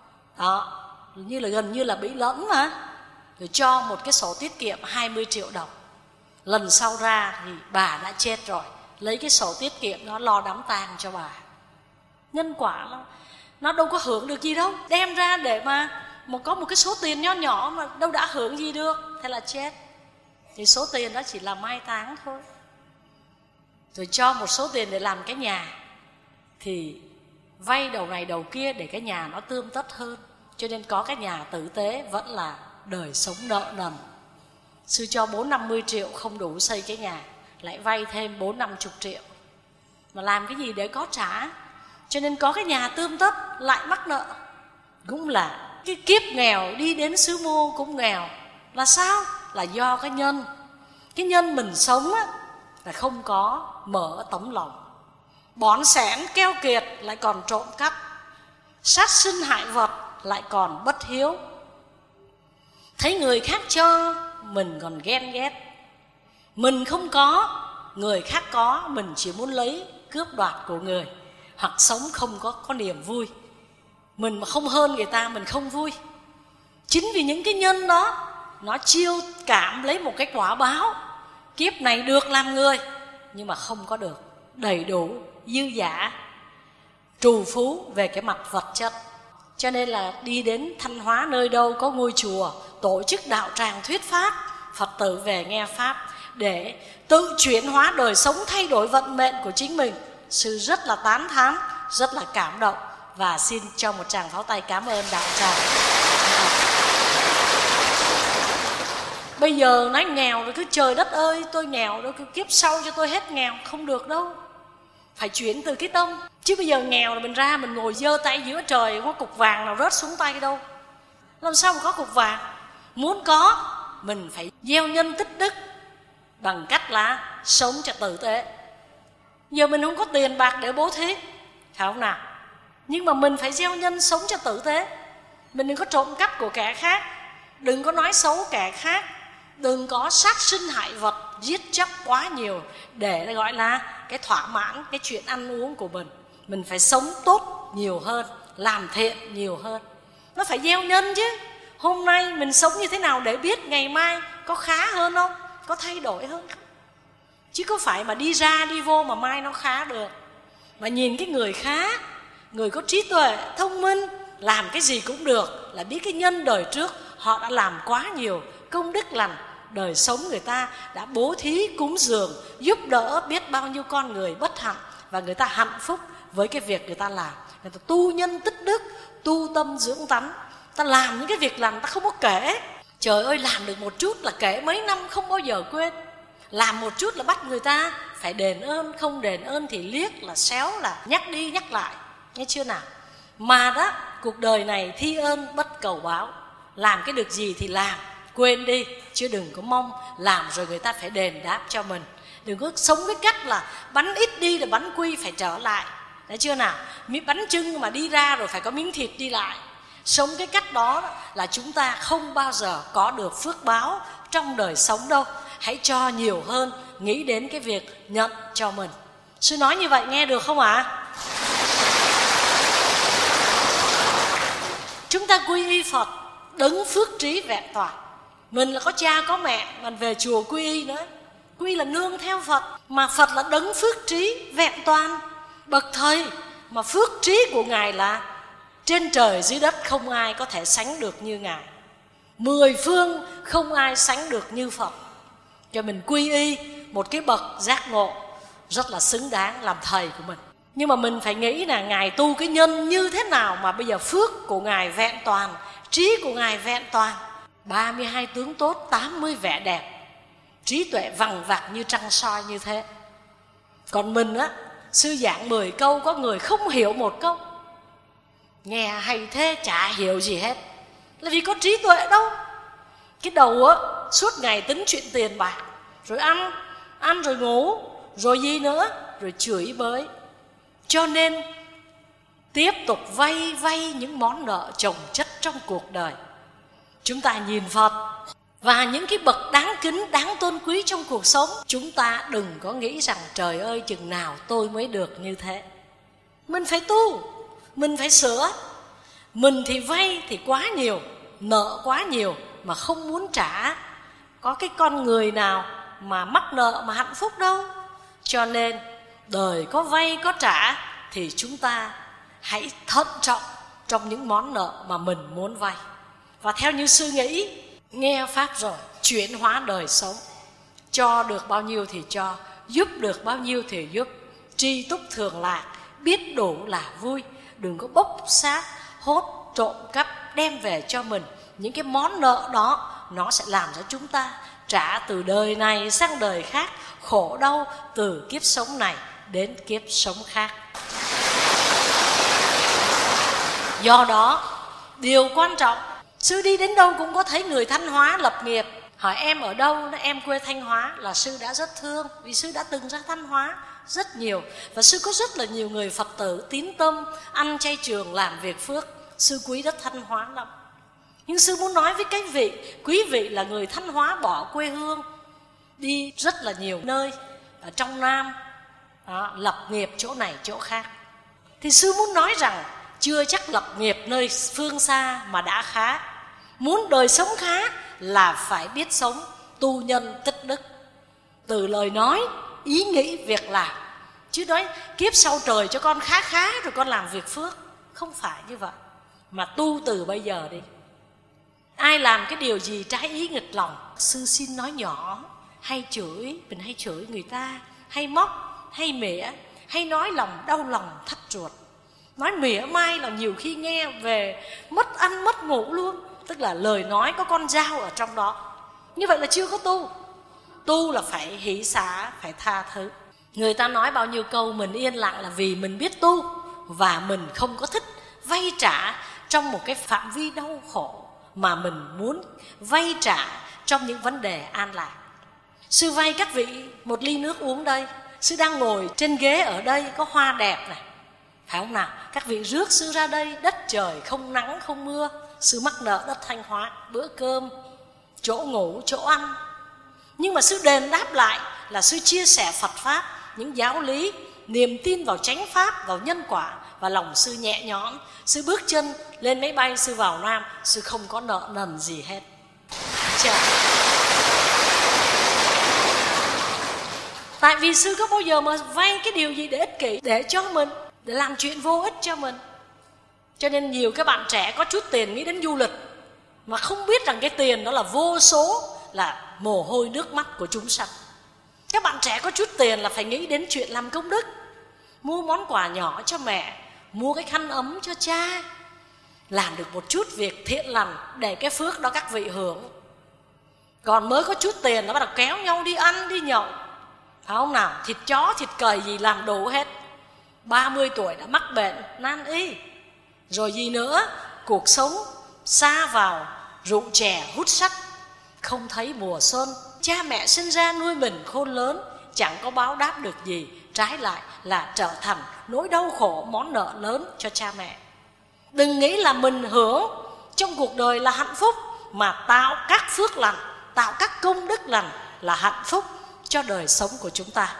đó, như là gần như là bị lẫn mà. Rồi cho một cái sổ tiết kiệm 20 triệu đồng. Lần sau ra thì bà đã chết rồi, lấy cái sổ tiết kiệm đó lo đám tang cho bà. Nhân quả nó đâu có hưởng được gì đâu, đem ra để mà có một cái số tiền nho nhỏ mà đâu đã hưởng gì được, thế là chết. Thì số tiền đó chỉ là mai táng thôi. Rồi cho một số tiền để làm cái nhà, thì vay đầu này đầu kia để cái nhà nó tươm tất hơn. Cho nên có cái nhà tử tế vẫn là đời sống nợ nần. Sư cho 4-50 triệu không đủ xây cái nhà, lại vay thêm 4-50 triệu. Mà làm cái gì để có trả? Cho nên có cái nhà tươm tất lại mắc nợ. Cũng là cái kiếp nghèo đi đến xứ Mô cũng nghèo. Là sao? Là do cái nhân mình sống á, là không có mở tấm lòng. Bón sẻn keo kiệt lại còn trộm cắp, sát sinh hại vật lại còn bất hiếu. Thấy người khác cho mình còn ghen ghét. Mình không có, người khác có, mình chỉ muốn lấy cướp đoạt của người. Hoặc sống không có niềm vui. Mình mà không hơn người ta mình không vui. Chính vì những cái nhân đó, nó chiêu cảm lấy một cái quả báo. Kiếp này được làm người, nhưng mà không có được đầy đủ, dư dả, trù phú về cái mặt vật chất. Cho nên là đi đến Thanh Hóa, nơi đâu có ngôi chùa tổ chức đạo tràng thuyết pháp, Phật tử về nghe Pháp để tự chuyển hóa đời sống, thay đổi vận mệnh của chính mình. Sư rất là tán thán, rất là cảm động. Và xin cho một tràng pháo tay cảm ơn đạo tràng. Bây giờ nói nghèo rồi cứ trời đất ơi tôi nghèo đâu, cứ kiếp sau cho tôi hết nghèo, không được đâu. Phải chuyển từ cái tâm. Chứ bây giờ nghèo là mình ra mình ngồi giơ tay giữa trời, không có cục vàng nào rớt xuống tay đâu. Làm sao mà có cục vàng? Muốn có, mình phải gieo nhân tích đức bằng cách là sống cho tử tế. Giờ mình không có tiền bạc để bố thí, phải không nào? Nhưng mà mình phải gieo nhân sống cho tử tế. Mình đừng có trộm cắp của kẻ khác, đừng có nói xấu kẻ khác, đừng có sát sinh hại vật, giết chóc quá nhiều để gọi là cái thỏa mãn cái chuyện ăn uống của mình. Mình phải sống tốt nhiều hơn, làm thiện nhiều hơn. Nó phải gieo nhân chứ. Hôm nay mình sống như thế nào để biết ngày mai có khá hơn không, có thay đổi hơn không. Chứ có phải mà đi ra đi vô mà mai nó khá được. Mà nhìn cái người khá, người có trí tuệ, thông minh, làm cái gì cũng được, là biết cái nhân đời trước họ đã làm quá nhiều công đức lành. Đời sống người ta đã bố thí cúng dường, giúp đỡ biết bao nhiêu con người bất hạnh, và người ta hạnh phúc với cái việc người ta làm. Người ta tu nhân tích đức, tu tâm dưỡng tánh. Ta làm những cái việc làm ta không có kể. Trời ơi, làm được một chút là kể mấy năm không bao giờ quên. Làm một chút là bắt người ta phải đền ơn, không đền ơn thì liếc là xéo, là nhắc đi nhắc lại. Nghe chưa nào? Mà đó, cuộc đời này thi ơn bất cầu báo. Làm cái được gì thì làm, quên đi, chứ đừng có mong làm rồi người ta phải đền đáp cho mình. Đừng có sống cái cách là bánh ít đi là bánh quy phải trở lại. Đấy chưa nào? Bánh chưng mà đi ra rồi phải có miếng thịt đi lại. Sống cái cách đó là chúng ta không bao giờ có được phước báo trong đời sống đâu. Hãy cho nhiều hơn, nghĩ đến cái việc nhận cho mình. Sư nói như vậy nghe được không ạ? Chúng ta quy y Phật, đấng phước trí vẹn toàn. Mình là có cha có mẹ, mình về chùa quy y nữa. Quy y là nương theo Phật. Mà Phật là đấng phước trí vẹn toàn, bậc thầy. Mà phước trí của Ngài là trên trời dưới đất không ai có thể sánh được như Ngài. 10 phương không ai sánh được như Phật. Cho mình quy y một cái bậc giác ngộ rất là xứng đáng làm thầy của mình. Nhưng mà mình phải nghĩ là Ngài tu cái nhân như thế nào mà bây giờ phước của Ngài vẹn toàn, trí của Ngài vẹn toàn. 32 tướng tốt, 80 vẻ đẹp, trí tuệ vằng vặc như trăng soi như thế. Còn mình á, sư giảng 10 câu, có người không hiểu một câu. Nghe hay thế chả hiểu gì hết, là vì có trí tuệ đâu. Cái đầu á, suốt ngày tính chuyện tiền bạc, rồi ăn rồi ngủ, rồi gì nữa, rồi chửi bới. Cho nên tiếp tục vay những món nợ chồng chất trong cuộc đời. Chúng ta nhìn Phật và những cái bậc đáng kính, đáng tôn quý trong cuộc sống. Chúng ta đừng có nghĩ rằng trời ơi chừng nào tôi mới được như thế. Mình phải tu, mình phải sửa. Mình thì vay thì quá nhiều, nợ quá nhiều mà không muốn trả. Có cái con người nào mà mắc nợ mà hạnh phúc đâu. Cho nên đời có vay có trả thì chúng ta hãy thận trọng trong những món nợ mà mình muốn vay. Và theo như sư nghĩ, nghe Pháp rồi, chuyển hóa đời sống. Cho được bao nhiêu thì cho, giúp được bao nhiêu thì giúp. Tri túc thường lạc, biết đủ là vui. Đừng có bốc xát, hốt, trộm cắp, đem về cho mình. Những cái món nợ đó, nó sẽ làm cho chúng ta trả từ đời này sang đời khác, khổ đau từ kiếp sống này đến kiếp sống khác. Do đó, điều quan trọng, sư đi đến đâu cũng có thấy người Thanh Hóa lập nghiệp. Hỏi em ở đâu? Nói em quê Thanh Hóa. Là sư đã rất thương, vì sư đã từng ra Thanh Hóa rất nhiều. Và sư có rất là nhiều người Phật tử tín tâm, ăn chay trường, làm việc phước. Sư quý đất Thanh Hóa lắm. Nhưng sư muốn nói với cái vị, quý vị là người Thanh Hóa bỏ quê hương, đi rất là nhiều nơi ở trong Nam, lập nghiệp chỗ này chỗ khác. Thì sư muốn nói rằng chưa chắc lập nghiệp nơi phương xa mà đã khá. Muốn đời sống khá là phải biết sống tu nhân tích đức. Từ lời nói, ý nghĩ, việc làm. Chứ nói kiếp sau trời cho con khá rồi con làm việc phước. Không phải như vậy. Mà tu từ bây giờ đi. Ai làm cái điều gì trái ý nghịch lòng, sư xin nói nhỏ, hay chửi, mình hay chửi người ta, hay móc, hay mỉa, hay nói lòng đau lòng thắt ruột. Nói mỉa mai là nhiều khi nghe về mất ăn mất ngủ luôn. Tức là lời nói có con dao ở trong đó. Như vậy là chưa có tu. Tu là phải hỷ xả, phải tha thứ. Người ta nói bao nhiêu câu mình yên lặng là vì mình biết tu. Và mình không có thích vay trả trong một cái phạm vi đau khổ, mà mình muốn vay trả trong những vấn đề an lạc. Sư vay các vị một ly nước uống đây. Sư đang ngồi trên ghế ở đây, có hoa đẹp này, phải không nào? Các vị rước sư ra đây, đất trời không nắng không mưa. Sư mắc nợ đất Thanh Hóa, bữa cơm, chỗ ngủ, chỗ ăn. Nhưng mà sư đền đáp lại là sư chia sẻ Phật Pháp, những giáo lý niềm tin vào chánh pháp, vào nhân quả, và lòng sư nhẹ nhõm. Sư bước chân lên máy bay, sư vào Nam, sư không có nợ nần gì hết. Tại vì sư có bao giờ mà vay cái điều gì để ích kỷ, để cho mình, để làm chuyện vô ích cho mình. Cho nên nhiều các bạn trẻ có chút tiền nghĩ đến du lịch, mà không biết rằng cái tiền đó là vô số, là mồ hôi nước mắt của chúng sanh. Các bạn trẻ có chút tiền là phải nghĩ đến chuyện làm công đức, mua món quà nhỏ cho mẹ, mua cái khăn ấm cho cha, làm được một chút việc thiện lành để cái phước đó các vị hưởng. Còn mới có chút tiền nó bắt đầu kéo nhau đi ăn, đi nhậu, phải không nào? Thịt chó, thịt cầy gì làm đủ hết. 30 tuổi đã mắc bệnh nan y. Rồi gì nữa? Cuộc sống xa vào rượu chè hút sách, không thấy mùa xuân. Cha mẹ sinh ra nuôi mình khôn lớn, chẳng có báo đáp được gì, trái lại là trở thành nỗi đau khổ, món nợ lớn cho cha mẹ. Đừng nghĩ là mình hưởng trong cuộc đời là hạnh phúc, mà tạo các phước lành, tạo các công đức lành là hạnh phúc cho đời sống của chúng ta.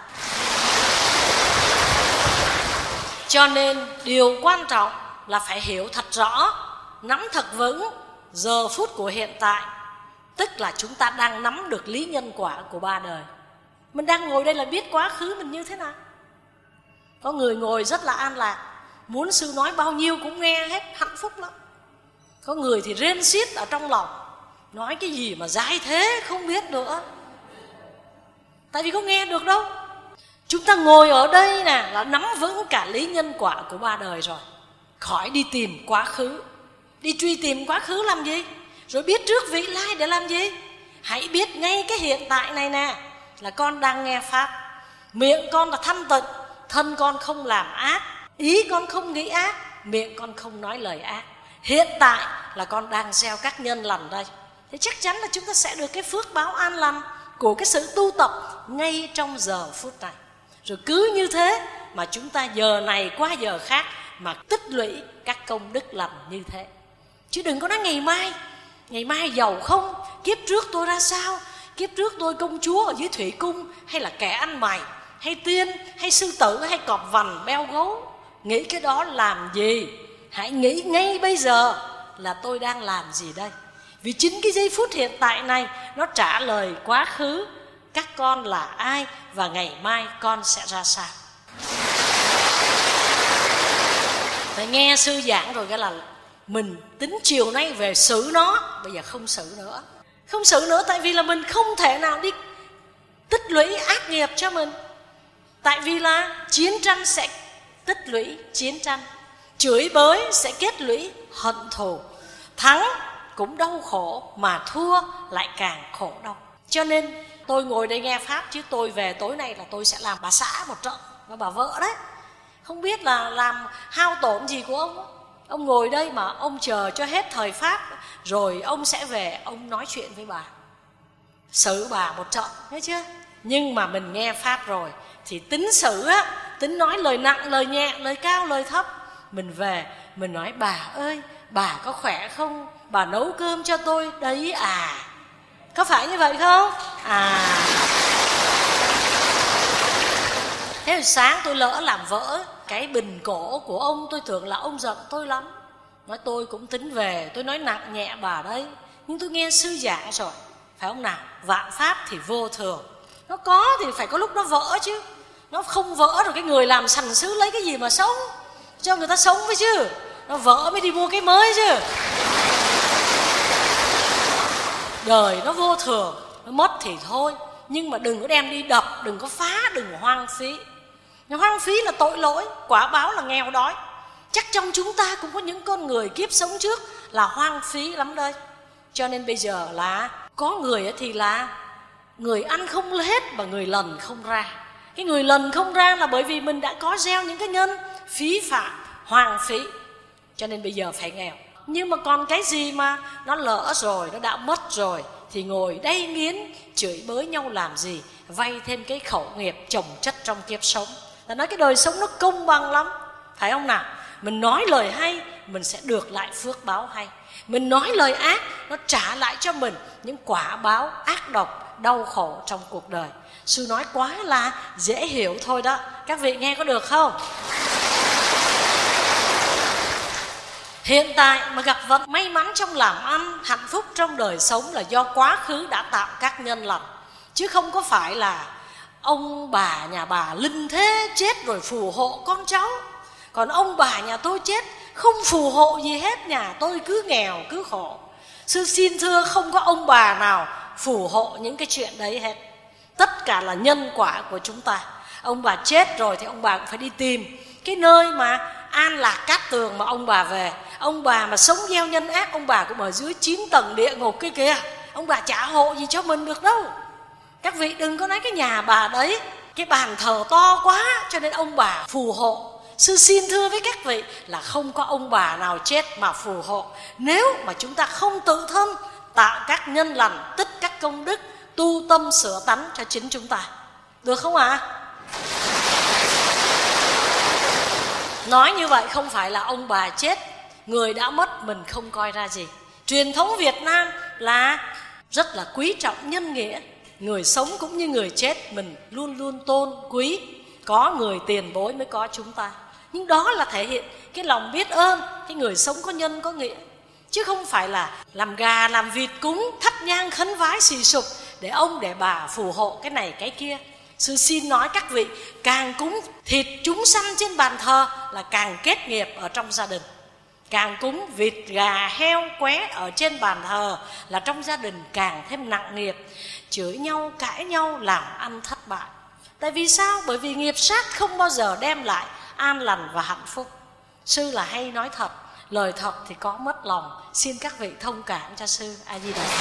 Cho nên điều quan trọng là phải hiểu thật rõ, nắm thật vững giờ phút của hiện tại. Tức là chúng ta đang nắm được lý nhân quả của ba đời. Mình đang ngồi đây là biết quá khứ mình như thế nào. Có người ngồi rất là an lạc, muốn sư nói bao nhiêu cũng nghe hết, hạnh phúc lắm. Có người thì rên xiết ở trong lòng, nói cái gì mà dai thế không biết nữa. Tại vì có nghe được đâu. Chúng ta ngồi ở đây nè là nắm vững cả lý nhân quả của ba đời rồi. Khỏi đi tìm quá khứ, đi truy tìm quá khứ làm gì, rồi biết trước vị lai để làm gì. Hãy biết ngay cái hiện tại này nè, là con đang nghe pháp, miệng con là thanh tịnh, thân con không làm ác, ý con không nghĩ ác, miệng con không nói lời ác. Hiện tại là con đang gieo các nhân lành đây. Thì chắc chắn là chúng ta sẽ được cái phước báo an lành của cái sự tu tập ngay trong giờ phút này. Rồi cứ như thế mà chúng ta giờ này qua giờ khác mà tích lũy các công đức lành như thế. Chứ đừng có nói ngày mai giàu không, kiếp trước tôi ra sao, kiếp trước tôi công chúa ở dưới thủy cung, hay là kẻ ăn mày, hay tiên, hay sư tử, hay cọp vằn beo gấu. Nghĩ cái đó làm gì? Hãy nghĩ ngay bây giờ là tôi đang làm gì đây. Vì chính cái giây phút hiện tại này nó trả lời quá khứ các con là ai và ngày mai con sẽ ra sao. Phải nghe sư giảng rồi cái là mình tính chiều nay về xử nó, bây giờ không xử nữa. Không xử nữa tại vì là mình không thể nào đi tích lũy ác nghiệp cho mình. Tại vì là chiến tranh sẽ tích lũy chiến tranh, chửi bới sẽ kết lũy hận thù, thắng cũng đau khổ mà thua lại càng khổ đau. Cho nên tôi ngồi đây nghe pháp, chứ tôi về tối nay là tôi sẽ làm bà xã một trận và bà vợ đấy. Không biết là làm hao tổn gì của ông. Ông ngồi đây mà ông chờ cho hết thời pháp, rồi ông sẽ về, ông nói chuyện với bà, xử bà một trận, thấy chưa? Nhưng mà mình nghe pháp rồi thì tính xử á, tính nói lời nặng, lời nhẹ, lời cao, lời thấp. Mình về, mình nói bà ơi, bà có khỏe không? Bà nấu cơm cho tôi đấy à. Có phải như vậy không? Thế rồi sáng tôi lỡ làm vỡ cái bình cổ của ông, tôi tưởng là ông giận tôi lắm. Nói tôi cũng tính về, tôi nói nặng nhẹ bà đấy, nhưng tôi nghe sư giảng rồi, phải không nào? Vạn pháp thì vô thường, nó có thì phải có lúc nó vỡ chứ. Nó không vỡ rồi cái người làm sành sứ lấy cái gì mà sống, cho người ta sống với chứ. Nó vỡ mới đi mua cái mới chứ. Đời nó vô thường, nó mất thì thôi, nhưng mà đừng có đem đi đập, đừng có phá, đừng có hoang phí. Hoang phí là tội lỗi, quả báo là nghèo đói. Chắc trong chúng ta cũng có những con người kiếp sống trước là hoang phí lắm đây. Cho nên bây giờ là có người thì là người ăn không hết và người lần không ra. Cái người lần không ra là bởi vì mình đã có gieo những cái nhân phí phạm, hoang phí. Cho nên bây giờ phải nghèo. Nhưng mà còn cái gì mà nó lỡ rồi, nó đã mất rồi thì ngồi đây nghiến chửi bới nhau làm gì? Vay thêm cái khẩu nghiệp chồng chất trong kiếp sống. Ta nói cái đời sống nó công bằng lắm, phải không nào? Mình nói lời hay, mình sẽ được lại phước báo hay. Mình nói lời ác, nó trả lại cho mình những quả báo ác độc đau khổ trong cuộc đời. Sư nói quá là dễ hiểu thôi đó. Các vị nghe có được không? Hiện tại mà gặp vận may mắn trong làm ăn, hạnh phúc trong đời sống là do quá khứ đã tạo các nhân lành, chứ không có phải là ông bà nhà bà linh thế chết rồi phù hộ con cháu, còn ông bà nhà tôi chết không phù hộ gì hết, nhà tôi cứ nghèo cứ khổ. Sư xin thưa, không có ông bà nào phù hộ những cái chuyện đấy hết. Tất cả là nhân quả của chúng ta. Ông bà chết rồi thì ông bà cũng phải đi tìm cái nơi mà an lạc cát tường mà ông bà về. Ông bà mà sống gieo nhân ác, ông bà cũng ở dưới 9 tầng địa ngục kia kìa, ông bà chả hộ gì cho mình được đâu. Các vị đừng có nói cái nhà bà đấy, cái bàn thờ to quá cho nên ông bà phù hộ. Sư xin thưa với các vị là không có ông bà nào chết mà phù hộ, nếu mà chúng ta không tự thân tạo các nhân lành, tích các công đức, tu tâm sửa tánh cho chính chúng ta. Được không ạ? Nói như vậy không phải là ông bà chết, người đã mất mình không coi ra gì. Truyền thống Việt Nam là rất là quý trọng nhân nghĩa, người sống cũng như người chết mình luôn luôn tôn quý. Có người tiền bối mới có chúng ta, nhưng đó là thể hiện cái lòng biết ơn, cái người sống có nhân có nghĩa, chứ không phải là làm gà làm vịt cúng thắp nhang khấn vái xì sụp để ông để bà phù hộ cái này cái kia. Sư xin nói các vị, càng cúng thịt chúng sanh trên bàn thờ là càng kết nghiệp ở trong gia đình. Càng cúng vịt gà heo qué ở trên bàn thờ là trong gia đình càng thêm nặng nghiệp, chửi nhau cãi nhau làm ăn thất bại. Tại vì sao? Bởi vì nghiệp sát không bao giờ đem lại an lành và hạnh phúc. Sư là hay nói thật, lời thật thì có mất lòng. Xin các vị thông cảm cho sư. A Di Đà.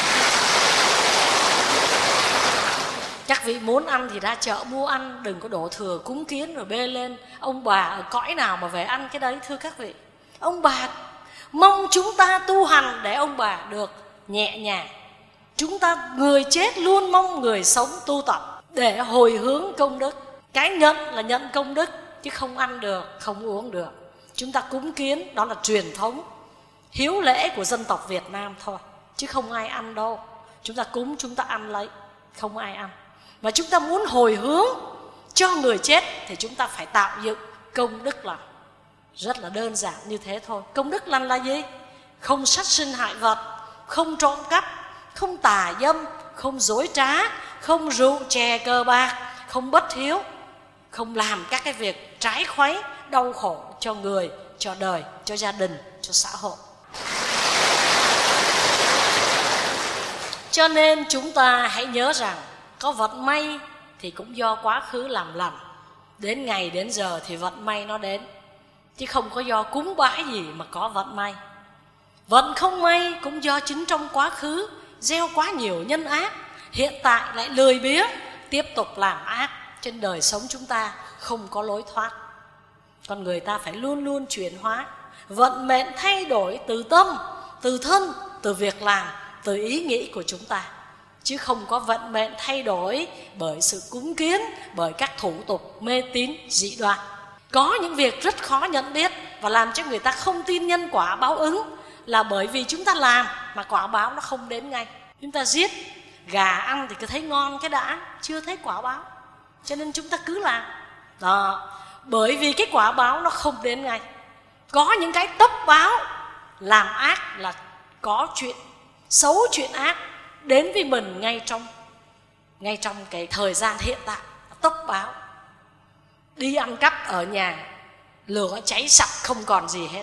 Các vị muốn ăn thì ra chợ mua ăn, đừng có đổ thừa cúng kiến rồi bê lên. Ông bà ở cõi nào mà về ăn cái đấy thưa các vị. Ông bà mong chúng ta tu hành để ông bà được nhẹ nhàng. Chúng ta người chết luôn mong người sống tu tập để hồi hướng công đức. Cái nhận là nhận công đức, chứ không ăn được, không uống được. Chúng ta cúng kiến, đó là truyền thống hiếu lễ của dân tộc Việt Nam thôi, chứ không ai ăn đâu. Chúng ta cúng, chúng ta ăn lấy, không ai ăn. Mà chúng ta muốn hồi hướng cho người chết thì chúng ta phải tạo dựng công đức lành. Rất là đơn giản như thế thôi. Công đức lành là gì? Không sát sinh hại vật, không trộm cắp, không tà dâm, không dối trá, không rượu chè cờ bạc, không bất hiếu, không làm các cái việc trái khuấy đau khổ cho người, cho đời, cho gia đình, cho xã hội. Cho nên chúng ta hãy nhớ rằng có vận may thì cũng do quá khứ làm lành, đến ngày đến giờ thì vận may nó đến, chứ không có do cúng bái gì mà có vận may. Vận không may cũng do chính trong quá khứ gieo quá nhiều nhân ác, hiện tại lại lười biếng tiếp tục làm ác. Trên đời sống chúng ta không có lối thoát. Con người ta phải luôn luôn chuyển hóa. Vận mệnh thay đổi từ tâm, từ thân, từ việc làm, từ ý nghĩ của chúng ta, chứ không có vận mệnh thay đổi bởi sự cúng kiến, bởi các thủ tục mê tín dị đoan. Có những việc rất khó nhận biết và làm cho người ta không tin nhân quả báo ứng là bởi vì chúng ta làm mà quả báo nó không đến ngay. Chúng ta giết gà ăn thì cứ thấy ngon cái đã, chưa thấy quả báo, cho nên chúng ta cứ làm đó, bởi vì cái quả báo nó không đến ngay. Có những cái tốc báo, làm ác là có chuyện xấu, chuyện ác đến với mình ngay trong cái thời gian hiện tại. Tốc báo, đi ăn cắp ở nhà, lửa cháy sạch không còn gì hết.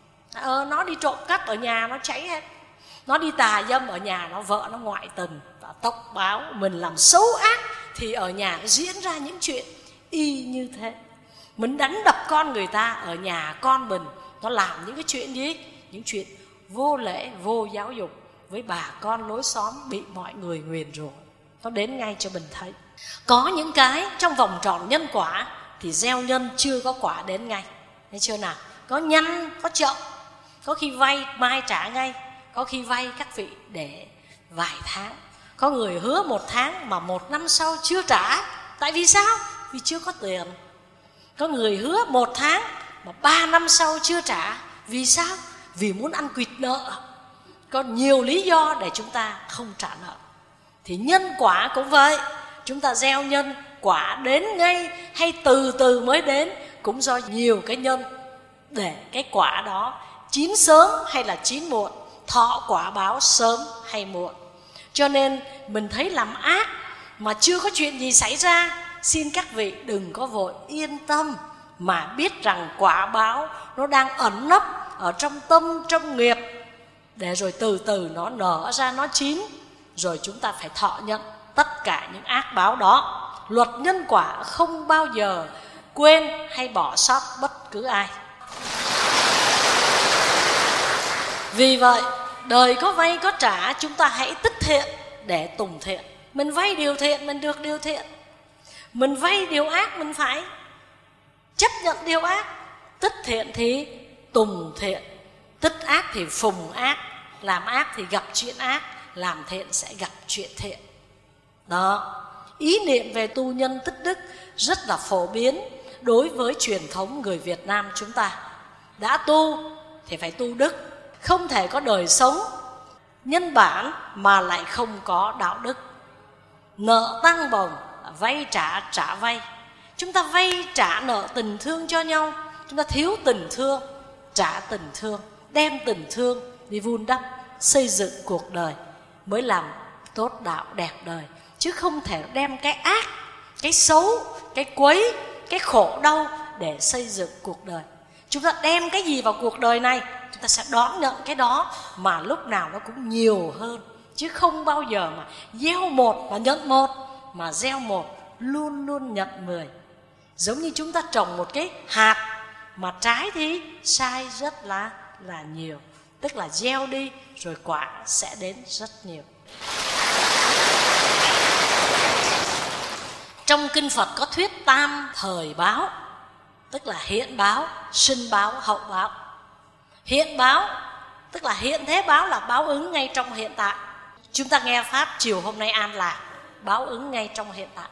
Nó đi trộm cắp ở nhà nó cháy hết. Nó đi tà dâm ở nhà, nó vợ nó ngoại tình. Và tốc báo mình làm xấu ác thì ở nhà nó diễn ra những chuyện y như thế. Mình đánh đập con người ta, ở nhà con mình nó làm những cái chuyện gì? Những chuyện vô lễ, vô giáo dục với bà con lối xóm, bị mọi người nguyền rủa. Nó đến ngay cho mình thấy. Có những cái trong vòng tròn nhân quả thì gieo nhân chưa có quả đến ngay. Thấy chưa nào? Có nhanh, có chậm. Có khi vay mai trả ngay, có khi vay các vị để vài tháng. Có người hứa 1 tháng mà 1 năm sau chưa trả. Tại vì sao? Vì chưa có tiền. Có người hứa 1 tháng mà 3 năm sau chưa trả. Vì sao? Vì muốn ăn quỵt nợ. Có nhiều lý do để chúng ta không trả nợ. Thì nhân quả cũng vậy, chúng ta gieo nhân, quả đến ngay hay từ từ mới đến cũng do nhiều cái nhân để cái quả đó chín sớm hay là chín muộn, thọ quả báo sớm hay muộn. Cho nên mình thấy làm ác mà chưa có chuyện gì xảy ra, xin các vị đừng có vội yên tâm, mà biết rằng quả báo nó đang ẩn nấp ở trong tâm, trong nghiệp, để rồi từ từ nó nở ra, nó chín, rồi chúng ta phải thọ nhận tất cả những ác báo đó. Luật nhân quả không bao giờ quên hay bỏ sót bất cứ ai. Vì vậy, đời có vay có trả, chúng ta hãy tích thiện để tùng thiện. Mình vay điều thiện, mình được điều thiện. Mình vay điều ác, mình phải chấp nhận điều ác. Tích thiện thì tùng thiện, tích ác thì phùng ác. Làm ác thì gặp chuyện ác, làm thiện sẽ gặp chuyện thiện. Đó, ý niệm về tu nhân tích đức rất là phổ biến đối với truyền thống người Việt Nam chúng ta. Đã tu thì phải tu đức, không thể có đời sống nhân bản mà lại không có đạo đức. Nợ tăng bồng, vay trả trả vay. Chúng ta vay trả nợ tình thương cho nhau, chúng ta thiếu tình thương, trả tình thương, đem tình thương đi vun đắp, xây dựng cuộc đời mới làm tốt đạo đẹp đời. Chứ không thể đem cái ác, cái xấu, cái quấy, cái khổ đau để xây dựng cuộc đời. Chúng ta đem cái gì vào cuộc đời này, chúng ta sẽ đón nhận cái đó, mà lúc nào nó cũng nhiều hơn. Chứ không bao giờ mà gieo một và nhận một, mà gieo một luôn luôn nhận 10. Giống như chúng ta trồng một cái hạt mà trái thì sai rất là nhiều. Tức là gieo đi rồi quả sẽ đến rất nhiều. Trong kinh Phật có thuyết tam thời báo, tức là hiện báo, sinh báo, hậu báo. Hiện báo tức là hiện thế báo, là báo ứng ngay trong hiện tại. Chúng ta nghe pháp chiều hôm nay an lạc, báo ứng ngay trong hiện tại.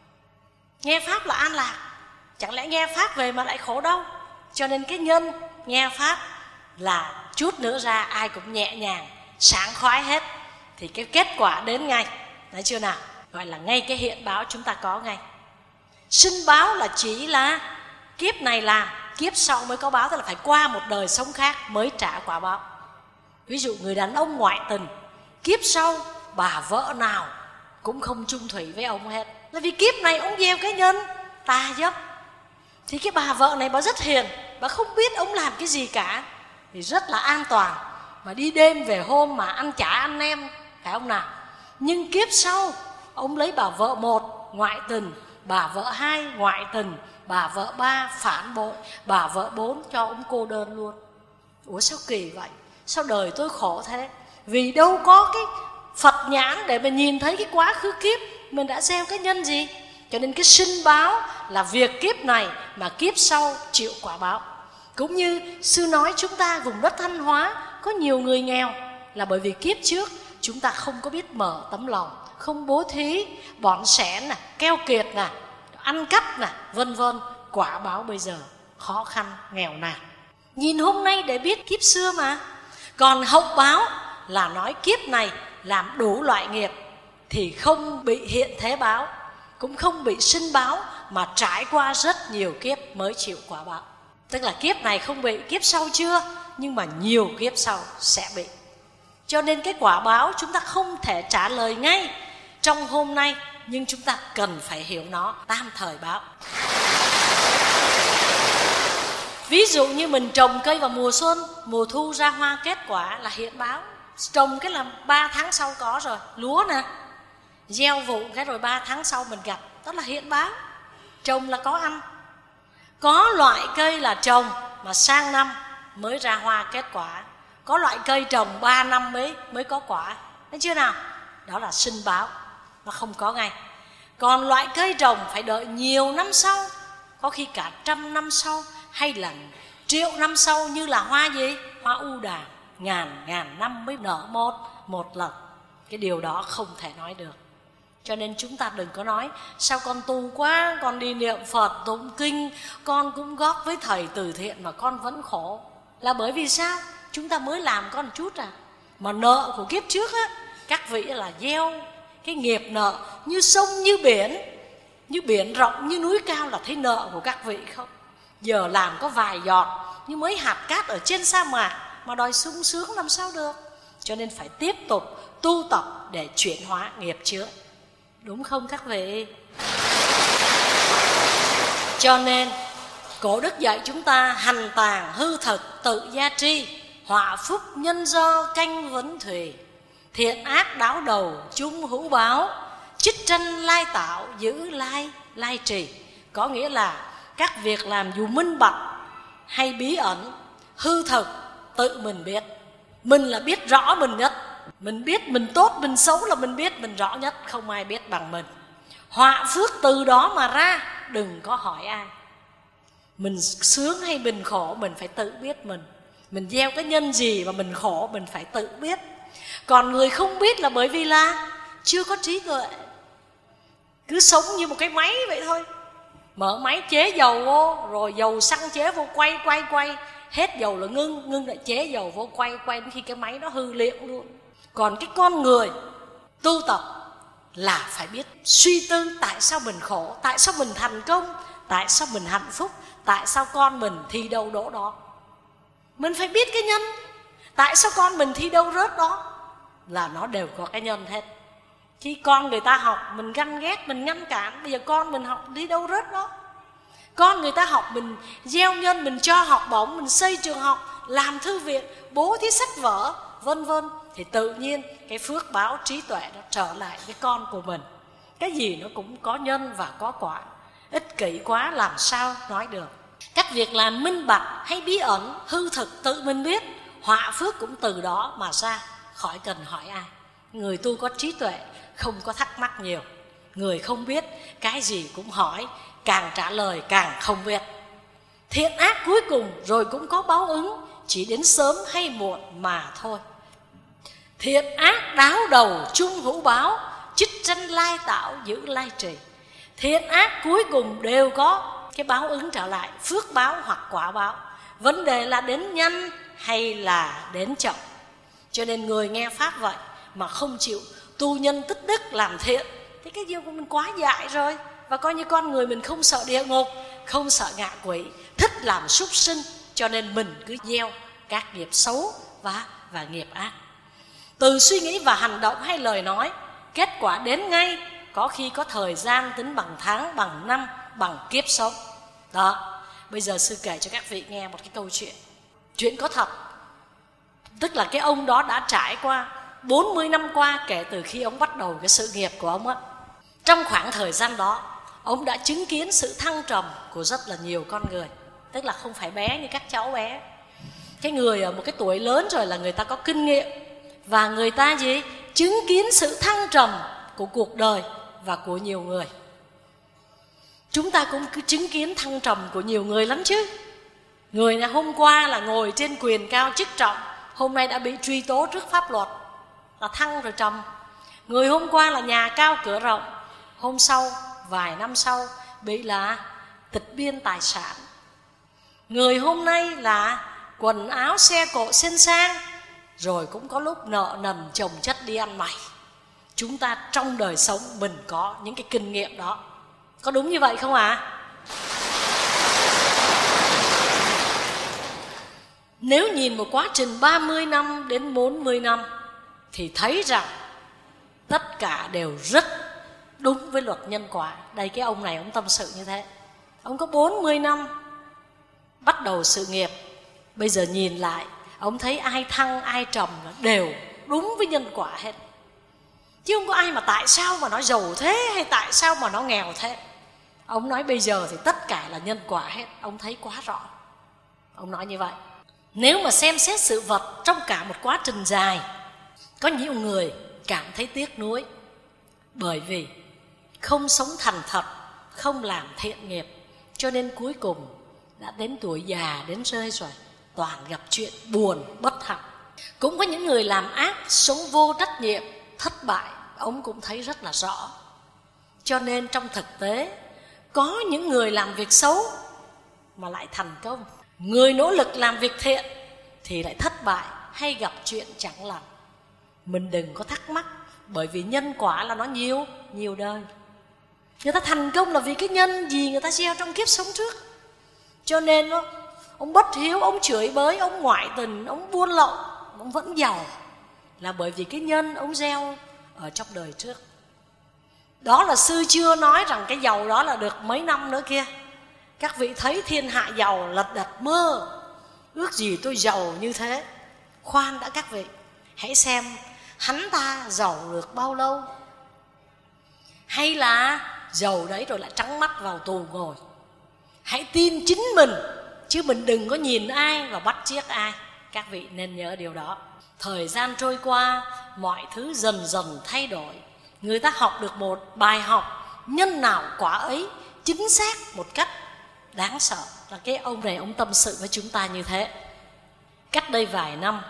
Nghe pháp là an lạc, chẳng lẽ nghe pháp về mà lại khổ đâu. Cho nên cái nhân nghe pháp là chút nữa ra ai cũng nhẹ nhàng, sảng khoái hết, thì cái kết quả đến ngay. Thấy chưa nào? Gọi là ngay cái hiện báo chúng ta có ngay. Sinh báo là chỉ là kiếp này làm, kiếp sau mới có báo, tức là phải qua một đời sống khác mới trả quả báo. Ví dụ người đàn ông ngoại tình, kiếp sau bà vợ nào cũng không chung thủy với ông hết, là vì kiếp này ông gieo cái nhân tà dâm. Thì cái bà vợ này bà rất hiền, bà không biết ông làm cái gì cả, thì rất là an toàn, mà đi đêm về hôm mà ăn chả ăn nem, phải không nào? Nhưng kiếp sau ông lấy bà vợ 1 ngoại tình, bà vợ 2 ngoại tình, bà vợ 3 phản bội, bà vợ 4 cho ông cô đơn luôn. Ủa sao kỳ vậy? Sao đời tôi khổ thế? Vì đâu có cái Phật nhãn để mà nhìn thấy cái quá khứ kiếp mình đã gieo cái nhân gì. Cho nên cái sinh báo là việc kiếp này mà kiếp sau chịu quả báo. Cũng như sư nói chúng ta vùng đất Thanh Hóa có nhiều người nghèo là bởi vì kiếp trước chúng ta không có biết mở tấm lòng, không bố thí, bỏn sẻn nè, keo kiệt nè, ăn cắp nè, vân vân. Quả báo bây giờ khó khăn, nghèo nàn. Nhìn hôm nay để biết kiếp xưa mà. Còn hậu báo là nói kiếp này làm đủ loại nghiệp thì không bị hiện thế báo, cũng không bị sinh báo, mà trải qua rất nhiều kiếp mới chịu quả báo. Tức là kiếp này không bị, kiếp sau chưa, nhưng mà nhiều kiếp sau sẽ bị. Cho nên cái quả báo chúng ta không thể trả lời ngay trong hôm nay, nhưng chúng ta cần phải hiểu nó tam thời báo. Ví dụ như mình trồng cây vào mùa xuân, mùa thu ra hoa kết quả là hiện báo. Trồng cái là 3 tháng sau có rồi. Lúa nè, gieo vụ cái rồi 3 tháng sau mình gặt, đó là hiện báo. Trồng là có ăn. Có loại cây là trồng mà sang năm mới ra hoa kết quả. Có loại cây trồng 3 năm mới có quả. Thấy chưa nào? Đó là sinh báo, nó không có ngay. Còn loại cây trồng phải đợi nhiều năm sau, có khi cả 100 năm sau, hay là 1.000.000 năm sau, như là hoa gì? Hoa u đà, ngàn năm mới nở một lần. Cái điều đó không thể nói được. Cho nên chúng ta đừng có nói sao con tu quá, con đi niệm Phật, tụng kinh, con cũng góp với thầy từ thiện mà con vẫn khổ. Là bởi vì sao? Chúng ta mới làm con chút à. Mà nợ của kiếp trước á, các vị là Cái nghiệp nợ như sông như biển rộng, như núi cao là thấy nợ của các vị không? Giờ làm có vài giọt như mấy hạt cát ở trên sa mạc mà đòi sung sướng làm sao được. Cho nên phải tiếp tục tu tập để chuyển hóa nghiệp chướng. Đúng không các vị? Cho nên Cổ Đức dạy chúng ta hành tàng hư thực tự gia tri, họa phúc nhân do canh vấn thùy, thiện ác đáo đầu chung hữu báo, chích tranh lai tạo giữ lai trì. Có nghĩa là các việc làm dù minh bạch hay bí ẩn, hư thực tự mình biết. Mình là biết rõ mình nhất. Mình biết mình tốt, mình xấu là mình biết mình rõ nhất, không ai biết bằng mình. Họa phước từ đó mà ra, đừng có hỏi ai. Mình sướng hay mình khổ mình phải tự biết mình. Mình gieo cái nhân gì mà mình khổ mình phải tự biết. Còn người không biết là bởi vì là chưa có trí tuệ, cứ sống như một cái máy vậy thôi. Mở máy chế dầu vô, rồi dầu xăng chế vô, quay, hết dầu là ngưng lại chế dầu vô, quay đến khi cái máy nó hư liệu luôn. Còn cái con người tu tập là phải biết suy tư tại sao mình khổ, tại sao mình thành công, tại sao mình hạnh phúc, tại sao con mình thi đâu đỗ đó. Mình phải biết cái nhân. Tại sao con mình thi đâu rớt đó là nó đều có cái nhân hết. Khi con người ta học mình ganh ghét, mình ngăn cản. Bây giờ con mình học đi đâu rớt đó. Con người ta học mình gieo nhân, mình cho học bổng, mình xây trường học, làm thư viện, bố thí sách vở, vân vân, thì tự nhiên cái phước báo trí tuệ nó trở lại với con của mình. Cái gì nó cũng có nhân và có quả. Ích kỷ quá làm sao nói được. Các việc làm minh bạch hay bí ẩn, hư thực tự mình biết, họa phước cũng từ đó mà ra, khỏi cần hỏi ai. Người tu có trí tuệ không có thắc mắc nhiều. Người không biết cái gì cũng hỏi, càng trả lời càng không biết. Thiện ác cuối cùng rồi cũng có báo ứng, chỉ đến sớm hay muộn mà thôi. Thiện ác đáo đầu chung hữu báo, chích tranh lai tạo giữ lai trì. Thiện ác cuối cùng đều có cái báo ứng trở lại, phước báo hoặc quả báo. Vấn đề là đến nhanh hay là đến chậm. Cho nên người nghe Pháp vậy mà không chịu tu nhân tích đức làm thiện thì cái điều của mình quá dại rồi. Và coi như con người mình không sợ địa ngục, không sợ ngạ quỷ, thích làm súc sinh. Cho nên mình cứ gieo các nghiệp xấu và nghiệp ác. Từ suy nghĩ và hành động hay lời nói, kết quả đến ngay. Có khi có thời gian tính bằng tháng, bằng năm, bằng kiếp sống. Đó, bây giờ sư kể cho các vị nghe một cái câu chuyện. Chuyện có thật. Tức là cái ông đó đã trải qua 40 năm qua kể từ khi ông bắt đầu cái sự nghiệp của ông á. Trong khoảng thời gian đó, ông đã chứng kiến sự thăng trầm của rất là nhiều con người. Tức là không phải bé như các cháu bé. Cái người ở một cái tuổi lớn rồi là người ta có kinh nghiệm. Và người ta chứng kiến sự thăng trầm của cuộc đời và của nhiều người. Chúng ta cũng cứ chứng kiến thăng trầm của nhiều người lắm chứ. Người này hôm qua là ngồi trên quyền cao chức trọng, hôm nay đã bị truy tố trước pháp luật, là thăng rồi trầm. Người hôm qua là nhà cao cửa rộng, hôm sau, vài năm sau bị là tịch biên tài sản. Người hôm nay là quần áo xe cộ xinh sang, rồi cũng có lúc nợ nần chồng chất đi ăn mày. Chúng ta trong đời sống mình có những cái kinh nghiệm đó. Có đúng như vậy không ạ? Nếu nhìn một quá trình 30 năm đến 40 năm thì thấy rằng tất cả đều rất đúng với luật nhân quả. Đây cái ông này ông tâm sự như thế. Ông có 40 năm bắt đầu sự nghiệp. Bây giờ nhìn lại, ông thấy ai thăng ai trầm đều đúng với nhân quả hết. Chứ không có ai mà tại sao mà nó giàu thế hay tại sao mà nó nghèo thế. Ông nói bây giờ thì tất cả là nhân quả hết. Ông thấy quá rõ. Ông nói như vậy. Nếu mà xem xét sự vật trong cả một quá trình dài, có nhiều người cảm thấy tiếc nuối, bởi vì không sống thành thật, không làm thiện nghiệp, cho nên cuối cùng đã đến tuổi già đến rơi rồi, toàn gặp chuyện buồn bất hạnh. Cũng có những người làm ác, sống vô trách nhiệm, thất bại, ông cũng thấy rất là rõ. Cho nên trong thực tế, có những người làm việc xấu mà lại thành công. Người nỗ lực làm việc thiện thì lại thất bại hay gặp chuyện chẳng lành. Mình đừng có thắc mắc Bởi vì nhân quả là nó nhiều đời. Người ta thành công là vì cái nhân gì người ta gieo trong kiếp sống trước. Cho nên ông bất hiếu, ông chửi bới, ông ngoại tình, ông buôn lậu, ông vẫn giàu, là bởi vì cái nhân ông gieo ở trong đời trước. Đó là xưa chưa nói rằng cái giàu đó là được mấy năm nữa kia. Các vị thấy thiên hạ giàu lật đật mơ, ước gì tôi giàu như thế. Khoan đã các vị, hãy xem hắn ta giàu được bao lâu, hay là giàu đấy rồi lại trắng mắt vào tù ngồi. Hãy tin chính mình, chứ mình đừng có nhìn ai và bắt chước ai. Các vị nên nhớ điều đó. Thời gian trôi qua, mọi thứ dần dần thay đổi. Người ta học được một bài học nhân nào quả ấy, chính xác một cách đáng sợ. Là cái ông này ông tâm sự với chúng ta như thế. Cách đây vài năm,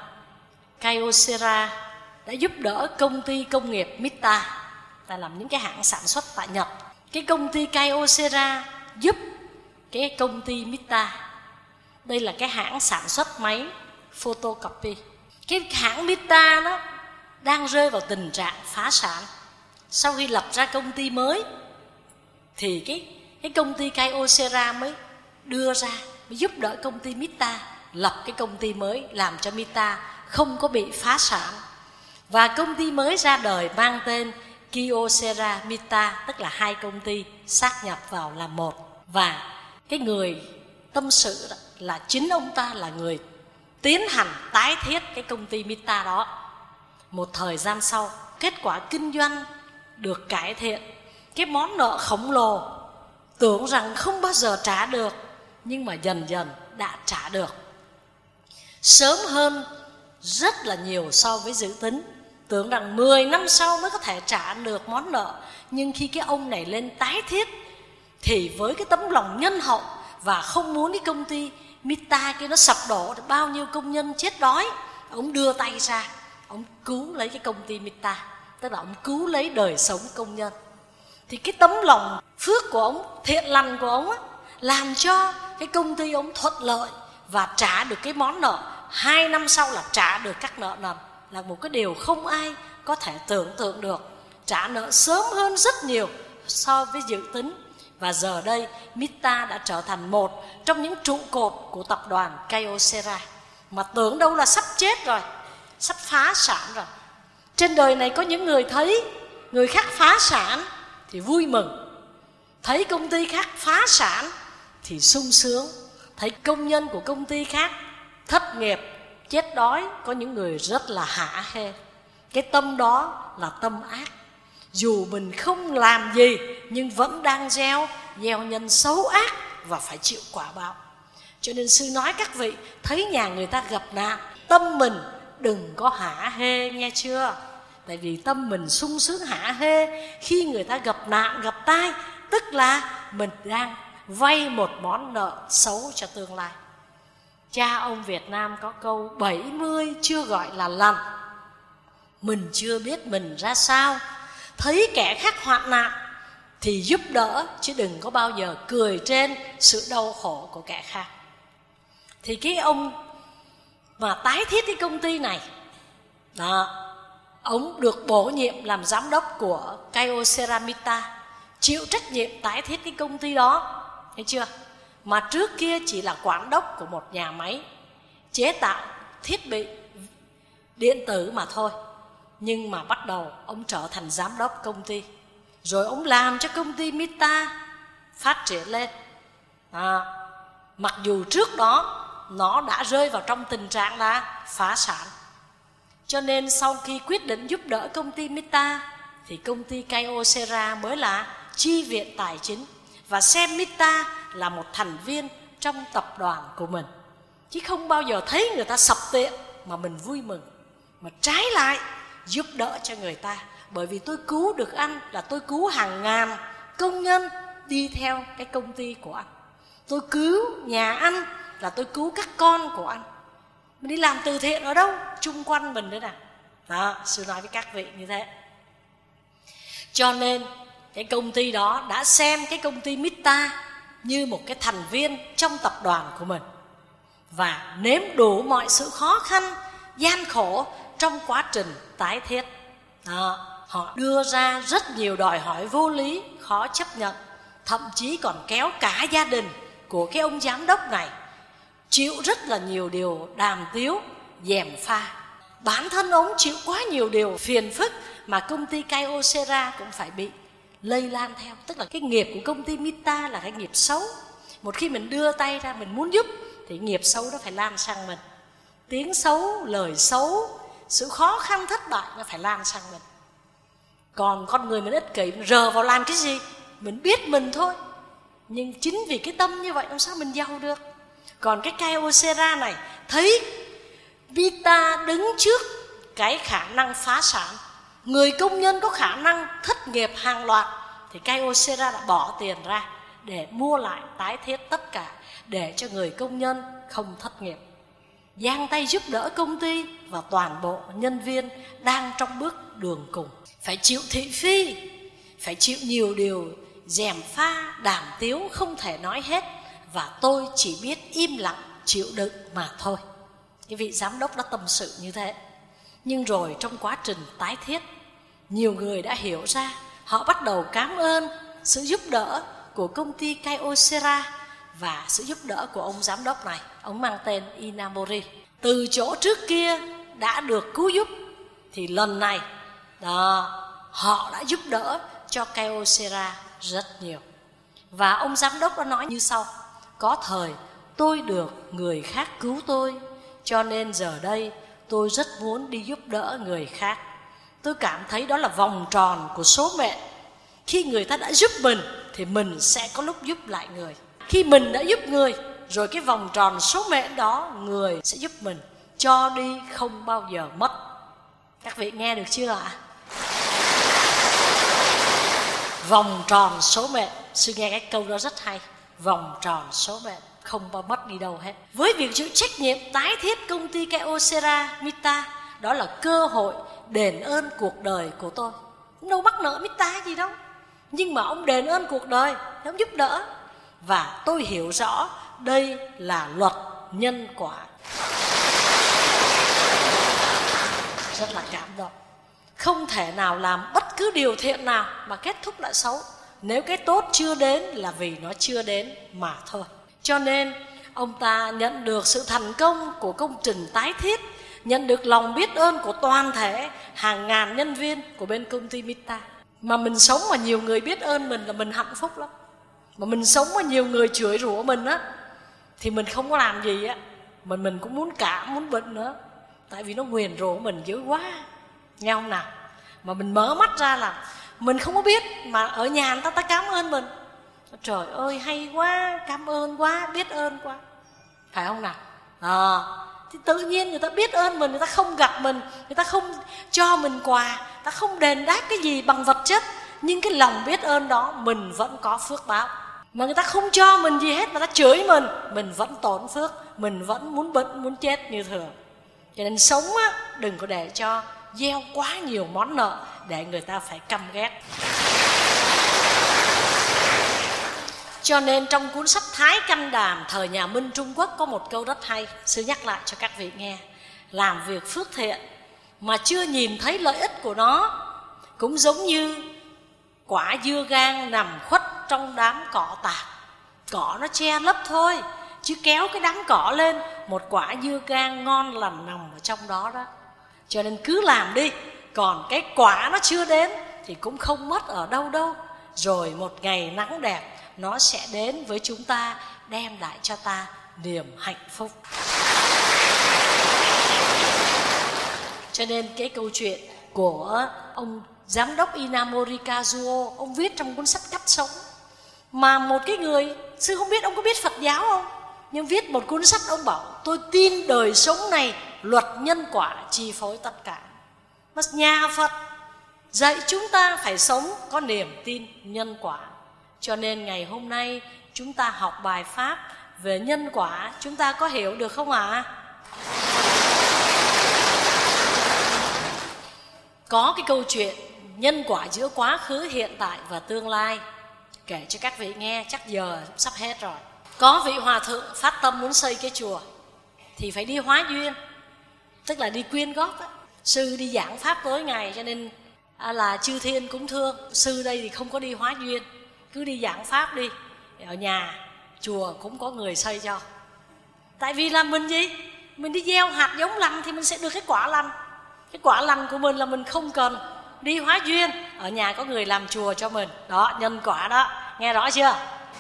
Kyocera đã giúp đỡ công ty công nghiệp Mita, ta làm những cái hãng sản xuất tại Nhật. Cái công ty Kyocera giúp cái công ty Mita, đây là cái hãng sản xuất máy photocopy. Cái hãng Mita nó đang rơi vào tình trạng phá sản. Sau khi lập ra công ty mới thì cái công ty Kyocera mới đưa ra, mới giúp đỡ công ty Mita lập cái công ty mới, làm cho Mita không có bị phá sản. Và công ty mới ra đời mang tên Kyocera Mita, tức là hai công ty sát nhập vào làm một. Và cái người tâm sự đó là chính ông ta là người tiến hành tái thiết cái công ty Mita đó. Một thời gian sau, kết quả kinh doanh được cải thiện. Cái món nợ khổng lồ tưởng rằng không bao giờ trả được, nhưng mà dần dần đã trả được, sớm hơn rất là nhiều so với dự tính. Tưởng rằng 10 năm sau mới có thể trả được món nợ. Nhưng khi cái ông này lên tái thiết thì với cái tấm lòng nhân hậu và không muốn cái công ty Mita kia nó sập đổ, thì bao nhiêu công nhân chết đói, ông đưa tay ra, ông cứu lấy cái công ty Mita, tức là ông cứu lấy đời sống công nhân. Thì cái tấm lòng phước của ông, thiện lành của ông á, làm cho cái công ty ông thuận lợi và trả được cái món nợ. 2 năm sau là trả được các nợ nần, là một cái điều không ai có thể tưởng tượng được. Trả nợ sớm hơn rất nhiều so với dự tính. Và giờ đây Mita đã trở thành một trong những trụ cột của tập đoàn Kyocera, mà tưởng đâu là sắp chết rồi, sắp phá sản rồi. Trên đời này có những người thấy người khác phá sản thì vui mừng, thấy công ty khác phá sản thì sung sướng, thấy công nhân của công ty khác thất nghiệp, chết đói, có những người rất là hả hê. Cái tâm đó là tâm ác. Dù mình không làm gì nhưng vẫn đang gieo nhân xấu ác và phải chịu quả báo. Cho nên sư nói các vị, thấy nhà người ta gặp nạn, tâm mình đừng có hả hê, nghe chưa? Tại vì tâm mình sung sướng hả hê khi người ta gặp nạn, gặp tai, tức là mình đang vay một món nợ xấu cho tương lai. Cha ông Việt Nam có câu 70 chưa gọi là lần. Mình chưa biết mình ra sao, thấy kẻ khác hoạn nạn thì giúp đỡ, chứ đừng có bao giờ cười trên sự đau khổ của kẻ khác. Thì cái ông mà tái thiết cái công ty này đó, ông được bổ nhiệm làm giám đốc của Kyocera Mita, chịu trách nhiệm tái thiết cái công ty đó, thấy chưa? Mà trước kia chỉ là quản đốc của một nhà máy chế tạo thiết bị điện tử mà thôi. Nhưng mà bắt đầu ông trở thành giám đốc công ty, rồi ông làm cho công ty Mita phát triển lên. Mặc dù trước đó nó đã rơi vào trong tình trạng là phá sản. Cho nên sau khi quyết định giúp đỡ công ty Mita thì công ty Kyocera mới là chi viện tài chính và xem Mita là một thành viên trong tập đoàn của mình, chứ không bao giờ thấy người ta sập tiệm mà mình vui mừng, mà trái lại giúp đỡ cho người ta. Bởi vì tôi cứu được anh là tôi cứu hàng ngàn công nhân đi theo cái công ty của anh. Tôi cứu nhà anh là tôi cứu các con của anh. Mình đi làm từ thiện ở đâu? Chung quanh mình đấy nè. Đó, sư nói với các vị như thế. Cho nên cái công ty đó đã xem cái công ty Mita như một cái thành viên trong tập đoàn của mình, và nếm đủ mọi sự khó khăn, gian khổ trong quá trình tái thiết. Đó. Họ đưa ra rất nhiều đòi hỏi vô lý, khó chấp nhận, thậm chí còn kéo cả gia đình của cái ông giám đốc này chịu rất là nhiều điều đàm tiếu, gièm pha. Bản thân ông chịu quá nhiều điều phiền phức mà công ty Kyocera cũng phải bị lây lan theo. Tức là cái nghiệp của công ty Mita là cái nghiệp xấu. Một khi mình đưa tay ra mình muốn giúp thì nghiệp xấu đó phải lan sang mình. Tiếng xấu, lời xấu, sự khó khăn thất bại nó phải lan sang mình. Còn con người mình ích kỷ, mình rờ vào làm cái gì? Mình biết mình thôi. Nhưng chính vì cái tâm như vậy làm sao mình giàu được. Còn cái Kyocera này thấy Mita đứng trước cái khả năng phá sản, người công nhân có khả năng thất nghiệp hàng loạt, thì Kyocera đã bỏ tiền ra để mua lại tái thiết tất cả, để cho người công nhân không thất nghiệp, giang tay giúp đỡ công ty và toàn bộ nhân viên đang trong bước đường cùng. Phải chịu thị phi, phải chịu nhiều điều gièm pha, đàm tiếu không thể nói hết, và tôi chỉ biết im lặng chịu đựng mà thôi. Cái vị giám đốc đã tâm sự như thế. Nhưng rồi trong quá trình tái thiết, nhiều người đã hiểu ra, họ bắt đầu cảm ơn sự giúp đỡ của công ty Kyocera và sự giúp đỡ của ông giám đốc này. Ông mang tên Inamori. Từ chỗ trước kia đã được cứu giúp thì lần này đó, họ đã giúp đỡ cho Kyocera rất nhiều. Và ông giám đốc đã nói như sau: có thời tôi được người khác cứu tôi, cho nên giờ đây tôi rất muốn đi giúp đỡ người khác. Tôi cảm thấy đó là vòng tròn của số mệnh. Khi người ta đã giúp mình thì mình sẽ có lúc giúp lại người. Khi mình đã giúp người, rồi cái vòng tròn số mệnh đó người sẽ giúp mình, cho đi không bao giờ mất. Các vị nghe được chưa ạ? Vòng tròn số mệnh. Sư nghe cái câu đó rất hay. Vòng tròn số mệnh, không bao mất đi đâu hết. Với việc chịu trách nhiệm tái thiết công ty Kyocera Mita, đó là cơ hội đền ơn cuộc đời của tôi. Đâu mắc nợ Mita gì đâu, nhưng mà ông đền ơn cuộc đời, ông giúp đỡ. Và tôi hiểu rõ đây là luật nhân quả. Rất là cảm động. Không thể nào làm bất cứ điều thiện nào mà kết thúc lại xấu. Nếu cái tốt chưa đến là vì nó chưa đến mà thôi. Cho nên ông ta nhận được sự thành công của công trình tái thiết, nhận được lòng biết ơn của toàn thể hàng ngàn nhân viên của bên công ty Mita. Mà mình sống mà nhiều người biết ơn mình là mình hạnh phúc lắm. Mà mình sống mà nhiều người chửi rủa mình á thì mình không có làm gì á, mình cũng muốn cảm, muốn bệnh nữa. Tại vì nó nguyền rủa mình dữ quá, nghe không nào? Mà mình mở mắt ra là mình không có biết, mà ở nhà người ta cảm ơn mình. Trời ơi hay quá, cảm ơn quá, biết ơn quá, phải không nào? Thì tự nhiên người ta biết ơn mình, người ta không gặp mình, người ta không cho mình quà, người ta không đền đáp cái gì bằng vật chất, nhưng cái lòng biết ơn đó mình vẫn có phước báo. Mà người ta không cho mình gì hết, mà ta chửi mình vẫn tổn phước, mình vẫn muốn bệnh, muốn chết như thường. Cho nên sống á, đừng có để cho gieo quá nhiều món nợ để người ta phải căm ghét. Cho nên trong cuốn sách Thái Canh Đàm thời nhà Minh Trung Quốc có một câu rất hay, sư nhắc lại cho các vị nghe. Làm việc phước thiện mà chưa nhìn thấy lợi ích của nó cũng giống như quả dưa gang nằm khuất trong đám cỏ tạp. Cỏ nó che lấp thôi, chứ kéo cái đám cỏ lên, một quả dưa gang ngon lành nằm ở trong đó đó. Cho nên cứ làm đi, còn cái quả nó chưa đến thì cũng không mất ở đâu đâu. Rồi một ngày nắng đẹp nó sẽ đến với chúng ta, đem lại cho ta niềm hạnh phúc. Cho nên cái câu chuyện của ông giám đốc Inamori Kazuo, ông viết trong cuốn sách Cách Sống. Mà một cái người, sư không biết ông có biết Phật giáo không, nhưng viết một cuốn sách ông bảo tôi tin đời sống này luật nhân quả chi phối tất cả. Mà nhà Phật dạy chúng ta phải sống có niềm tin nhân quả. Cho nên ngày hôm nay chúng ta học bài pháp về nhân quả, chúng ta có hiểu được không ạ? Có cái câu chuyện nhân quả giữa quá khứ, hiện tại và tương lai, kể cho các vị nghe, chắc giờ sắp hết rồi. Có vị hòa thượng phát tâm muốn xây cái chùa thì phải đi hóa duyên, tức là đi quyên góp á. Sư đi giảng pháp tối ngày cho nên là chư thiên cũng thương. Sư đây thì không có đi hóa duyên, cứ đi giảng pháp đi, ở nhà chùa cũng có người xây cho. Tại vì là mình gì? Mình đi gieo hạt giống lành thì mình sẽ được cái quả lành. Cái quả lành của mình là mình không cần đi hóa duyên, ở nhà có người làm chùa cho mình. Đó, nhân quả đó, nghe rõ chưa?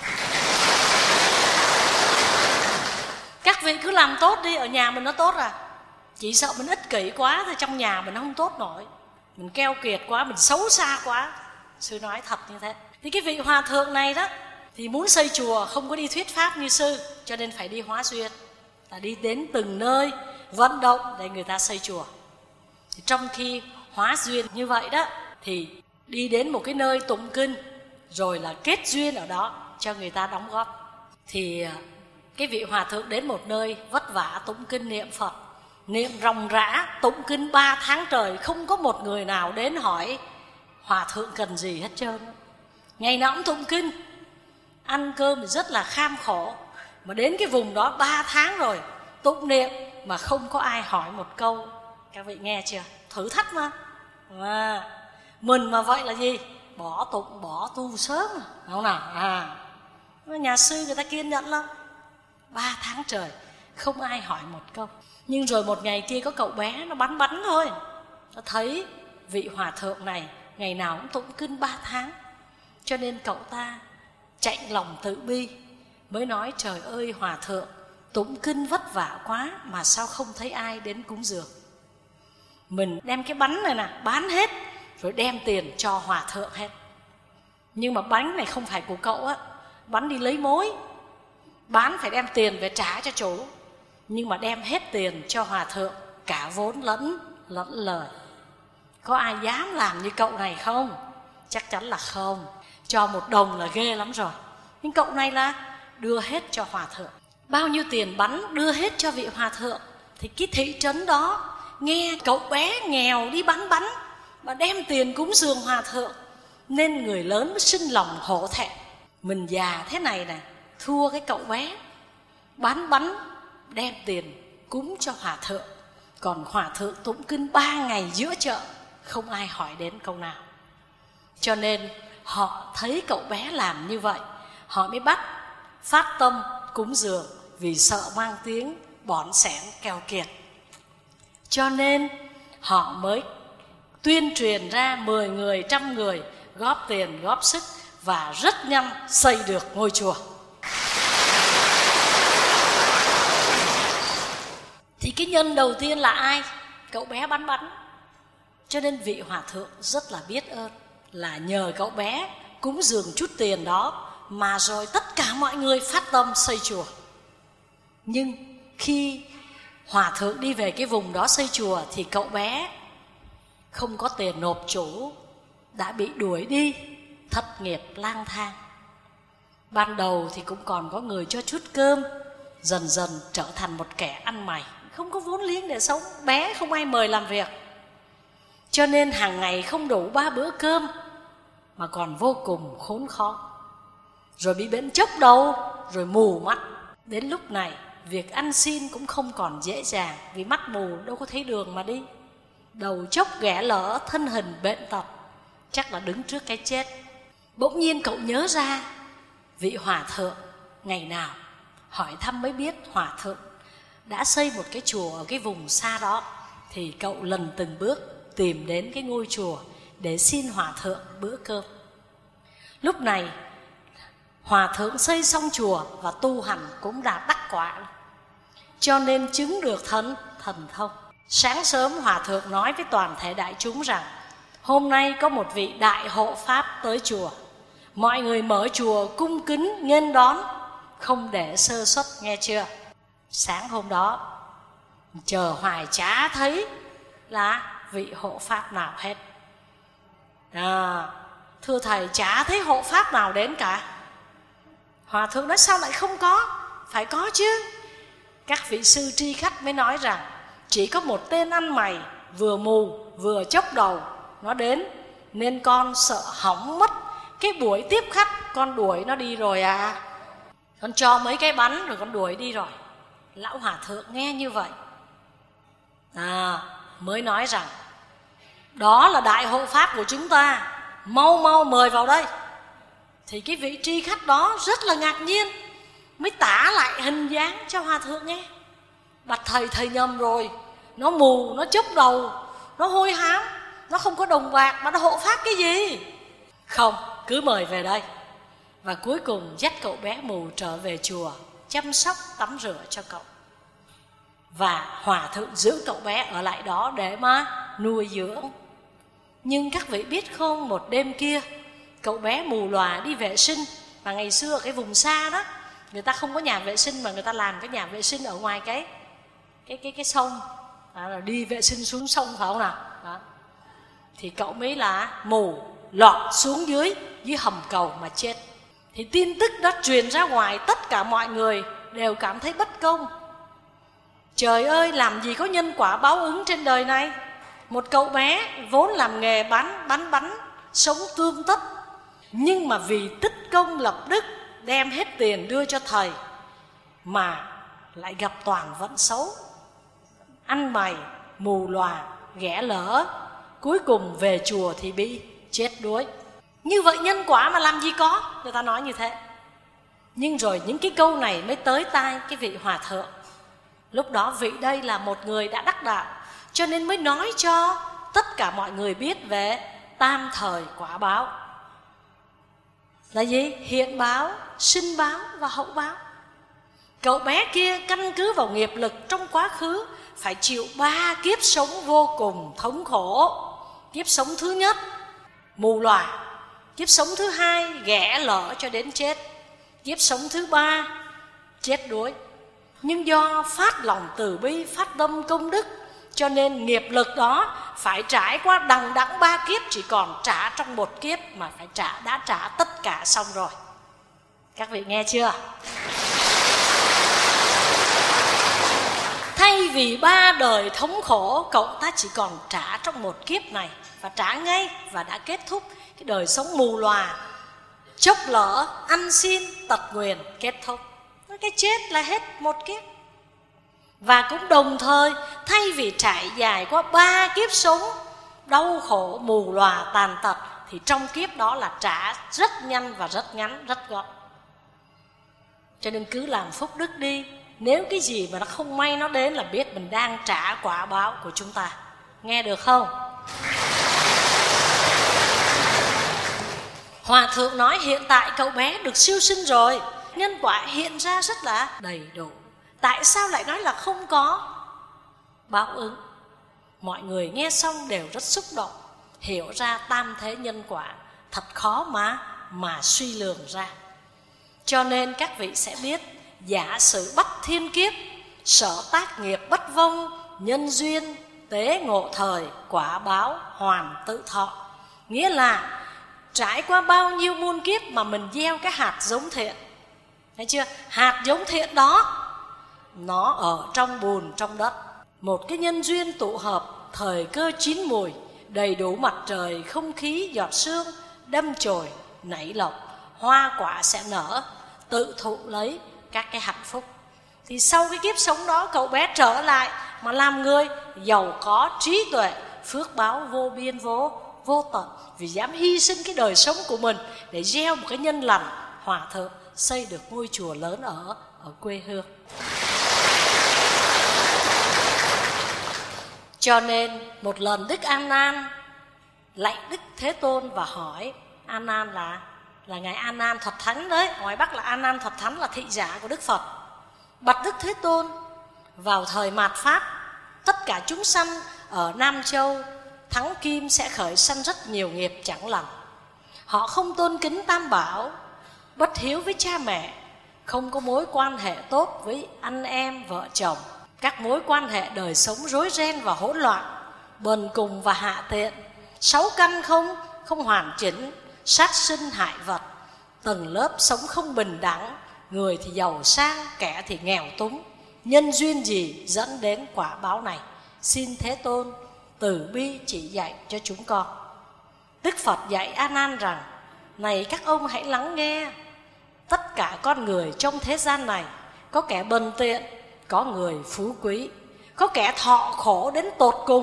Các vị cứ làm tốt đi, ở nhà mình nó tốt à. Chỉ sợ mình ích kỷ quá thì trong nhà mình nó không tốt nổi, mình keo kiệt quá, mình xấu xa quá. Sư nói thật như thế. Thì cái vị hòa thượng này đó thì muốn xây chùa, không có đi thuyết pháp như sư, cho nên phải đi hóa duyên, là đi đến từng nơi vận động để người ta xây chùa. Thì trong khi hóa duyên như vậy đó thì đi đến một cái nơi tụng kinh, rồi là kết duyên ở đó cho người ta đóng góp. Thì cái vị hòa thượng đến một nơi vất vả tụng kinh niệm Phật, niệm ròng rã tụng kinh 3 tháng trời, không có một người nào đến hỏi hòa thượng cần gì hết trơn. Ngày nào cũng tụng kinh, ăn cơm rất là kham khổ, mà đến cái vùng đó 3 tháng rồi tụng niệm mà không có ai hỏi một câu. Các vị nghe chưa? Thử thách mà. Mình mà vậy là gì? Bỏ tụng, bỏ tu sớm, không nào? Nhà sư người ta kiên nhẫn lắm, 3 tháng trời không ai hỏi một câu. Nhưng rồi một ngày kia có cậu bé nó bắn thôi, nó thấy vị hòa thượng này ngày nào cũng tụng kinh 3 tháng, cho nên cậu ta chạnh lòng tự bi, mới nói trời ơi hòa thượng, tụng kinh vất vả quá mà sao không thấy ai đến cúng dường. Mình đem cái bánh này nè bán hết, rồi đem tiền cho hòa thượng hết. Nhưng mà bánh này không phải của cậu á, bánh đi lấy mối, bán phải đem tiền về trả cho chủ. Nhưng mà đem hết tiền cho hòa thượng, cả vốn lẫn lời. Có ai dám làm như cậu này không? Chắc chắn là không. Cho 1 đồng là ghê lắm rồi. Nhưng cậu này là đưa hết cho hòa thượng. Bao nhiêu tiền bánh đưa hết cho vị hòa thượng. Thì cái thị trấn đó nghe cậu bé nghèo đi bán bánh mà đem tiền cúng dường hòa thượng, nên người lớn mới sinh lòng hổ thẹn. Mình già thế này nè, thua cái cậu bé bán bánh đem tiền cúng cho hòa thượng, còn hòa thượng tụng kinh 3 ngày giữa chợ, không ai hỏi đến câu nào. Cho nên họ thấy cậu bé làm như vậy, họ mới bắt phát tâm cúng dường, vì sợ mang tiếng bỏn xẻn keo kiệt. Cho nên họ mới tuyên truyền ra 10 người, 100 người góp tiền góp sức, và rất nhanh xây được ngôi chùa. Thì cái nhân đầu tiên là ai? Cậu bé bán bánh. Cho nên vị hòa thượng rất là biết ơn, là nhờ cậu bé cúng dường chút tiền đó mà rồi tất cả mọi người phát tâm xây chùa. Nhưng khi hòa thượng đi về cái vùng đó xây chùa thì cậu bé không có tiền nộp chủ, đã bị đuổi đi, thất nghiệp lang thang. Ban đầu thì cũng còn có người cho chút cơm, dần dần trở thành một kẻ ăn mày, không có vốn liếng để sống, bé không ai mời làm việc, cho nên hàng ngày không đủ 3 bữa cơm, mà còn vô cùng khốn khó. Rồi bị bệnh chốc đầu, rồi mù mắt. Đến lúc này việc ăn xin cũng không còn dễ dàng, vì mắt mù đâu có thấy đường mà đi. Đầu chốc ghẻ lỡ, thân hình bệnh tật, chắc là đứng trước cái chết. Bỗng nhiên cậu nhớ ra vị hòa thượng ngày nào, hỏi thăm mới biết hòa thượng đã xây một cái chùa ở cái vùng xa đó. Thì cậu lần từng bước tìm đến cái ngôi chùa để xin hòa thượng bữa cơm. Lúc này hòa thượng xây xong chùa và tu hành cũng đã đắc quả, cho nên chứng được thần thông. Sáng sớm hòa thượng nói với toàn thể đại chúng rằng hôm nay có một vị đại hộ pháp tới chùa, mọi người mở chùa cung kính nghênh đón, không để sơ suất, nghe chưa? Sáng hôm đó chờ hoài chả thấy là vị hộ pháp nào hết. Thưa thầy, chả thấy hộ pháp nào đến cả. Hòa thượng nói sao lại không có? Phải có chứ. Các vị sư tri khách mới nói rằng chỉ có một tên ăn mày vừa mù vừa chốc đầu nó đến, nên con sợ hỏng mất cái buổi tiếp khách, con đuổi nó đi rồi à. Con cho mấy cái bánh rồi con đuổi đi rồi. Lão hòa thượng nghe như vậy mới nói rằng Đó là đại hộ pháp của chúng ta, mau mau mời vào đây. Thì cái vị tri khách đó rất là ngạc nhiên, mới tả lại hình dáng cho hòa thượng nghe. Bạch thầy, thầy nhầm rồi, nó mù, nó chốc đầu, nó hôi hám, nó không có đồng bạc mà nó hộ pháp cái gì. Không, cứ mời về đây. Và cuối cùng dắt cậu bé mù trở về chùa, chăm sóc tắm rửa cho cậu. Và hòa thượng giữ cậu bé ở lại đó để mà nuôi dưỡng. Nhưng các vị biết không, một đêm kia cậu bé mù lòa đi vệ sinh. Và ngày xưa ở cái vùng xa đó, người ta không có nhà vệ sinh mà người ta làm cái nhà vệ sinh ở ngoài cái sông. Đó là đi vệ sinh xuống sông phải không nào? Đó. Thì cậu mới là mù lọt xuống dưới hầm cầu mà chết. Thì tin tức đó truyền ra ngoài, tất cả mọi người đều cảm thấy bất công. Trời ơi, làm gì có nhân quả báo ứng trên đời này. Một cậu bé vốn làm nghề bắn sống tươm tất, nhưng mà vì tích công lập đức, đem hết tiền đưa cho thầy, mà lại gặp toàn vận xấu, ăn mày, mù lòa, ghẻ lỡ, cuối cùng về chùa thì bị chết đuối. Như vậy nhân quả mà làm gì có, người ta nói như thế. Nhưng rồi những cái câu này mới tới tai cái vị hòa thượng. Lúc đó vị đây là một người đã đắc đạo, cho nên mới nói cho tất cả mọi người biết về tam thời quả báo. Là gì? Hiện báo, sinh báo và hậu báo. Cậu bé kia căn cứ vào nghiệp lực trong quá khứ, phải chịu 3 kiếp sống vô cùng thống khổ. Kiếp sống thứ nhất, mù lòa. Kiếp sống thứ hai, ghẻ lỡ cho đến chết. Kiếp sống thứ ba, chết đuối. Nhưng do phát lòng từ bi, phát tâm công đức, cho nên nghiệp lực đó phải trải qua đằng đẵng 3 kiếp, chỉ còn trả trong 1 kiếp mà phải đã trả tất cả xong rồi. Các vị nghe chưa? Thay vì 3 đời thống khổ, cậu ta chỉ còn trả trong 1 kiếp này, và trả ngay, và đã kết thúc cái đời sống mù lòa, chốc lỡ, ăn xin, tật nguyền, kết thúc. Cái chết là hết 1 kiếp. Và cũng đồng thời, thay vì trải dài qua 3 kiếp sống đau khổ, mù lòa, tàn tật, thì trong kiếp đó là trả rất nhanh và rất ngắn, rất gọn. Cho nên cứ làm phúc đức đi. Nếu cái gì mà nó không may nó đến là biết mình đang trả quả báo của chúng ta. Nghe được không? Hòa thượng nói hiện tại cậu bé được siêu sinh rồi, nhân quả hiện ra rất là đầy đủ. Tại sao lại nói là không có báo ứng? Mọi người nghe xong đều rất xúc động, hiểu ra tam thế nhân quả thật khó mà suy lường ra. Cho nên các vị sẽ biết, giả sử bắt thiên kiếp, sở tác nghiệp bất vong, nhân duyên tế ngộ thời, quả báo hoàn tự thọ. Nghĩa là trải qua bao nhiêu muôn kiếp mà mình gieo cái hạt giống thiện. Thấy chưa? Hạt giống thiện đó nó ở trong bùn, trong đất. Một cái nhân duyên tụ hợp, thời cơ chín mùi, đầy đủ mặt trời, không khí, giọt sương, đâm chồi, nảy lộc, hoa quả sẽ nở, tự thụ lấy các cái hạnh phúc. Thì sau cái kiếp sống đó, cậu bé trở lại mà làm người giàu có, trí tuệ, phước báo vô biên vô tận, vì dám hy sinh cái đời sống của mình để gieo một cái nhân lành. Hòa thượng xây được ngôi chùa lớn ở quê hương. Cho nên một lần Đức A Nan lạy Đức Thế Tôn và hỏi, A Nan là ngài A Nan Thập Thánh đấy, ngoài Bắc là A Nan Thập Thánh, là thị giả của Đức Phật. Bạch Đức Thế Tôn, vào thời mạt Pháp, tất cả chúng sanh ở Nam Châu Thắng Kim sẽ khởi sanh rất nhiều nghiệp chẳng lành. Họ không tôn kính Tam Bảo, bất hiếu với cha mẹ, không có mối quan hệ tốt với anh em, vợ chồng. Các mối quan hệ đời sống rối ren và hỗn loạn, bần cùng và hạ tiện, 6 căn không hoàn chỉnh, sát sinh hại vật, tầng lớp sống không bình đẳng, người thì giàu sang, kẻ thì nghèo túng. Nhân duyên gì dẫn đến quả báo này? Xin Thế Tôn từ bi chỉ dạy cho chúng con. Đức Phật dạy A Nan rằng, này các ông hãy lắng nghe. Tất cả con người trong thế gian này, có kẻ bần tiện, có người phú quý, có kẻ thọ khổ đến tột cùng,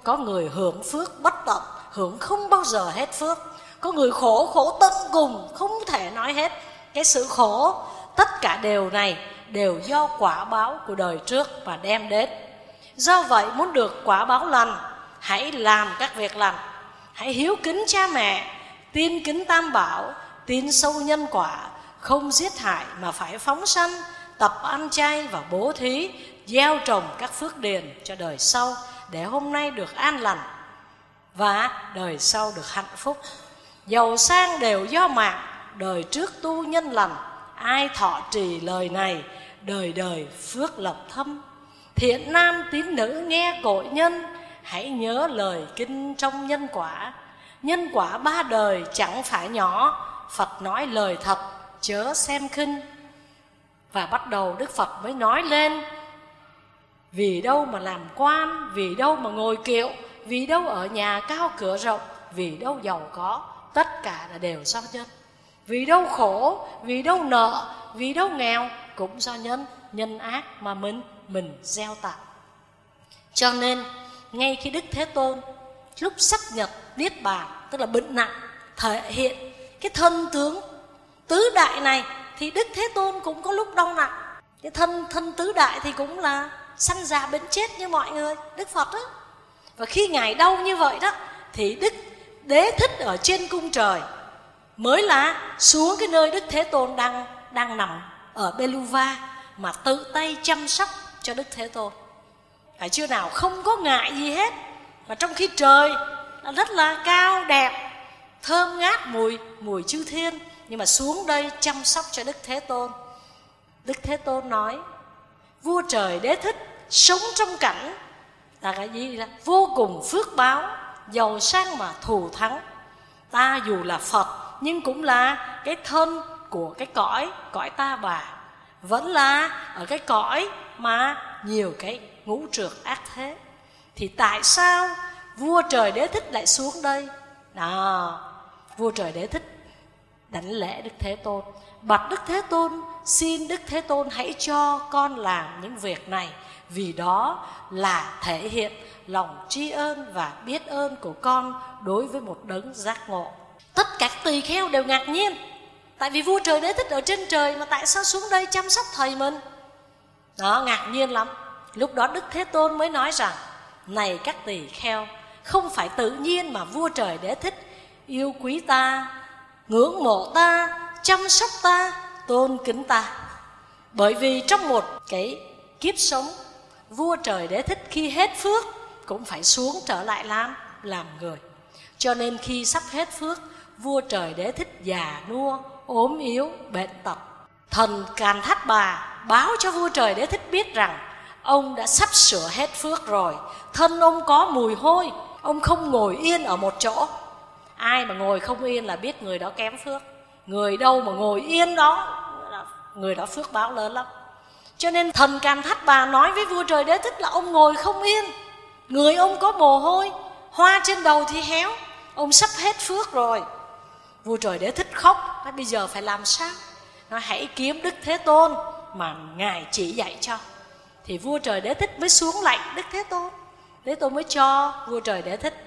Có người hưởng phước bất tận, hưởng không bao giờ hết phước. Có người khổ tận cùng, không thể nói hết cái sự khổ. Tất cả điều này đều do quả báo của đời trước mà đem đến. Do vậy muốn được quả báo lành, hãy làm các việc lành, hãy hiếu kính cha mẹ, tin kính Tam Bảo, tin sâu nhân quả, không giết hại mà phải phóng sanh, tập ăn chay và bố thí, gieo trồng các phước điền cho đời sau, để hôm nay được an lành và đời sau được hạnh phúc. Giàu sang đều do mạng, đời trước tu nhân lành, ai thọ trì lời này, đời đời phước lộc thâm. Thiện nam tín nữ nghe cội nhân, hãy nhớ lời kinh trong nhân quả. Nhân quả 3 đời chẳng phải nhỏ, Phật nói lời thật chớ xem khinh. Và bắt đầu Đức Phật mới nói lên: vì đâu mà làm quan, vì đâu mà ngồi kiệu, vì đâu ở nhà cao cửa rộng, vì đâu giàu có, tất cả là đều do nhân. Vì đâu khổ, vì đâu nợ, vì đâu nghèo, cũng do nhân ác mà mình gieo tạo. Cho nên ngay khi Đức Thế Tôn lúc sắp nhập niết bàn, tức là bệnh nặng, thể hiện cái thân tướng tứ đại này, thì Đức Thế Tôn cũng có lúc đau nặng. Cái thân tứ đại thì cũng là sanh già bệnh chết như mọi người, Đức Phật đó. Và khi Ngài đau như vậy đó, thì Đức Đế Thích ở trên cung trời mới là xuống cái nơi Đức Thế Tôn đang nằm ở Beluva, mà tự tay chăm sóc cho Đức Thế Tôn. Phải chưa nào? Không có ngại gì hết. Mà trong khi trời là rất là cao đẹp, thơm ngát mùi chư thiên, nhưng mà xuống đây chăm sóc cho Đức Thế Tôn. Đức Thế Tôn nói: vua trời Đế Thích sống trong cảnh là cái gì? Là vô cùng phước báo, giàu sang mà thù thắng. Ta dù là Phật nhưng cũng là cái thân của cái cõi ta bà, vẫn là ở cái cõi mà nhiều cái ngũ trược ác thế. Thì tại sao vua trời Đế Thích lại xuống đây? Đó, vua trời Đế Thích đảnh lễ Đức Thế Tôn, bạch Đức Thế Tôn: xin Đức Thế Tôn hãy cho con làm những việc này, vì đó là thể hiện lòng tri ân và biết ơn của con đối với một đấng giác ngộ. Tất cả tỳ kheo đều ngạc nhiên, tại vì vua trời Đế Thích ở trên trời mà tại sao xuống đây chăm sóc thầy mình? Đó, ngạc nhiên lắm. Lúc đó Đức Thế Tôn mới nói rằng: này các tỳ kheo, không phải tự nhiên mà vua trời Đế Thích yêu quý ta, ngưỡng mộ ta, chăm sóc ta, tôn kính ta. Bởi vì trong một cái kiếp sống, vua trời Đế Thích khi hết phước cũng phải xuống trở lại làm người. Cho nên khi sắp hết phước, vua trời Đế Thích già nua, ốm yếu, bệnh tật. Thần Càn Thát Bà báo cho vua trời Đế Thích biết rằng ông đã sắp sửa hết phước rồi. Thân ông có mùi hôi, ông không ngồi yên ở một chỗ. Ai mà ngồi không yên là biết người đó kém phước. Người đâu mà ngồi yên đó, người đó phước báo lớn lắm. Cho nên thần Càn Thát Bà nói với vua trời Đế Thích là ông ngồi không yên, người ông có mồ hôi, hoa trên đầu thì héo, ông sắp hết phước rồi. Vua trời Đế Thích khóc, nói bây giờ phải làm sao? Nói hãy kiếm Đức Thế Tôn mà Ngài chỉ dạy cho. Thì vua trời Đế Thích mới xuống lệnh Đức Thế Tôn. Thế Tôn mới cho vua trời Đế Thích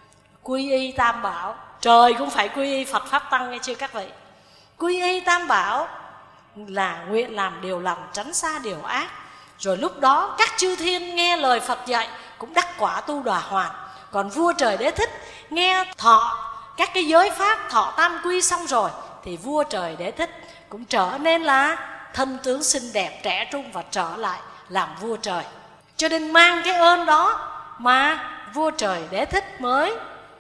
quy y Tam Bảo. Trời cũng phải quy y Phật Pháp Tăng nghe chưa các vị? Quy y Tam Bảo là nguyện làm điều lành, tránh xa điều ác. Rồi lúc đó các chư thiên nghe lời Phật dạy cũng đắc quả tu đà hoàn. Còn vua trời Đế Thích nghe thọ các cái giới pháp, thọ tam quy xong rồi, thì vua trời Đế Thích cũng trở nên là thân tướng xinh đẹp, trẻ trung và trở lại làm vua trời. Cho nên mang cái ơn đó mà vua trời Đế Thích mới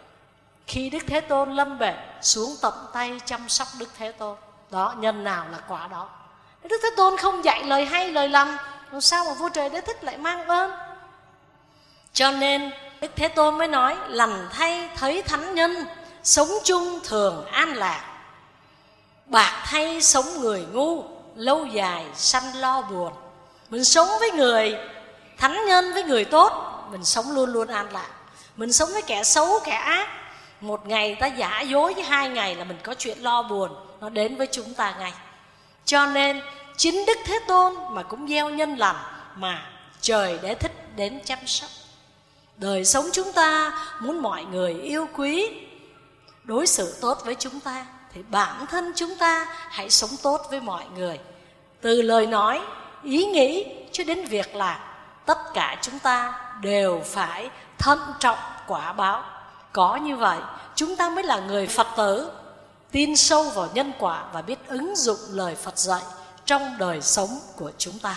khi Đức Thế Tôn lâm bệnh xuống tận tay chăm sóc Đức Thế Tôn. Đó, nhân nào là quả đó. Đức Thế Tôn không dạy lời hay lời lành, làm sao mà vua trời Đế Thích lại mang ơn? Cho nên Đức Thế Tôn mới nói: lành thay thấy thánh nhân, sống chung thường an lạc. Bạc thay sống người ngu, lâu dài sanh lo buồn. Mình sống với người thánh nhân, với người tốt, mình sống luôn luôn an lạc. Mình sống với kẻ xấu, kẻ ác, một ngày ta giả dối, với 2 ngày là mình có chuyện lo buồn nó đến với chúng ta ngay. Cho nên chính Đức Thế Tôn mà cũng gieo nhân lành mà trời Đế Thích đến chăm sóc. Đời sống chúng ta muốn mọi người yêu quý, đối xử tốt với chúng ta, thì bản thân chúng ta hãy sống tốt với mọi người. Từ lời nói, ý nghĩ cho đến việc làm, tất cả chúng ta đều phải thận trọng quả báo. Có như vậy, chúng ta mới là người Phật tử, tin sâu vào nhân quả và biết ứng dụng lời Phật dạy trong đời sống của chúng ta.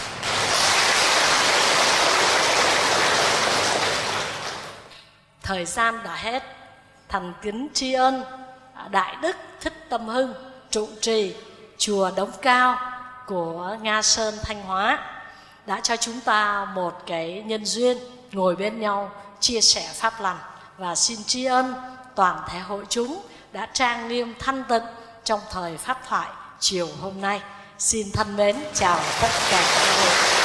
Thời gian đã hết. Thành kính tri ân Đại Đức Thích Tâm Hưng, trụ trì chùa Đống Cao của Nga Sơn, Thanh Hóa, đã cho chúng ta một cái nhân duyên ngồi bên nhau chia sẻ pháp lành. Và xin tri ân toàn thể hội chúng đã trang nghiêm thanh tịnh trong thời pháp thoại chiều hôm nay. Xin thân mến chào tất cả các vị.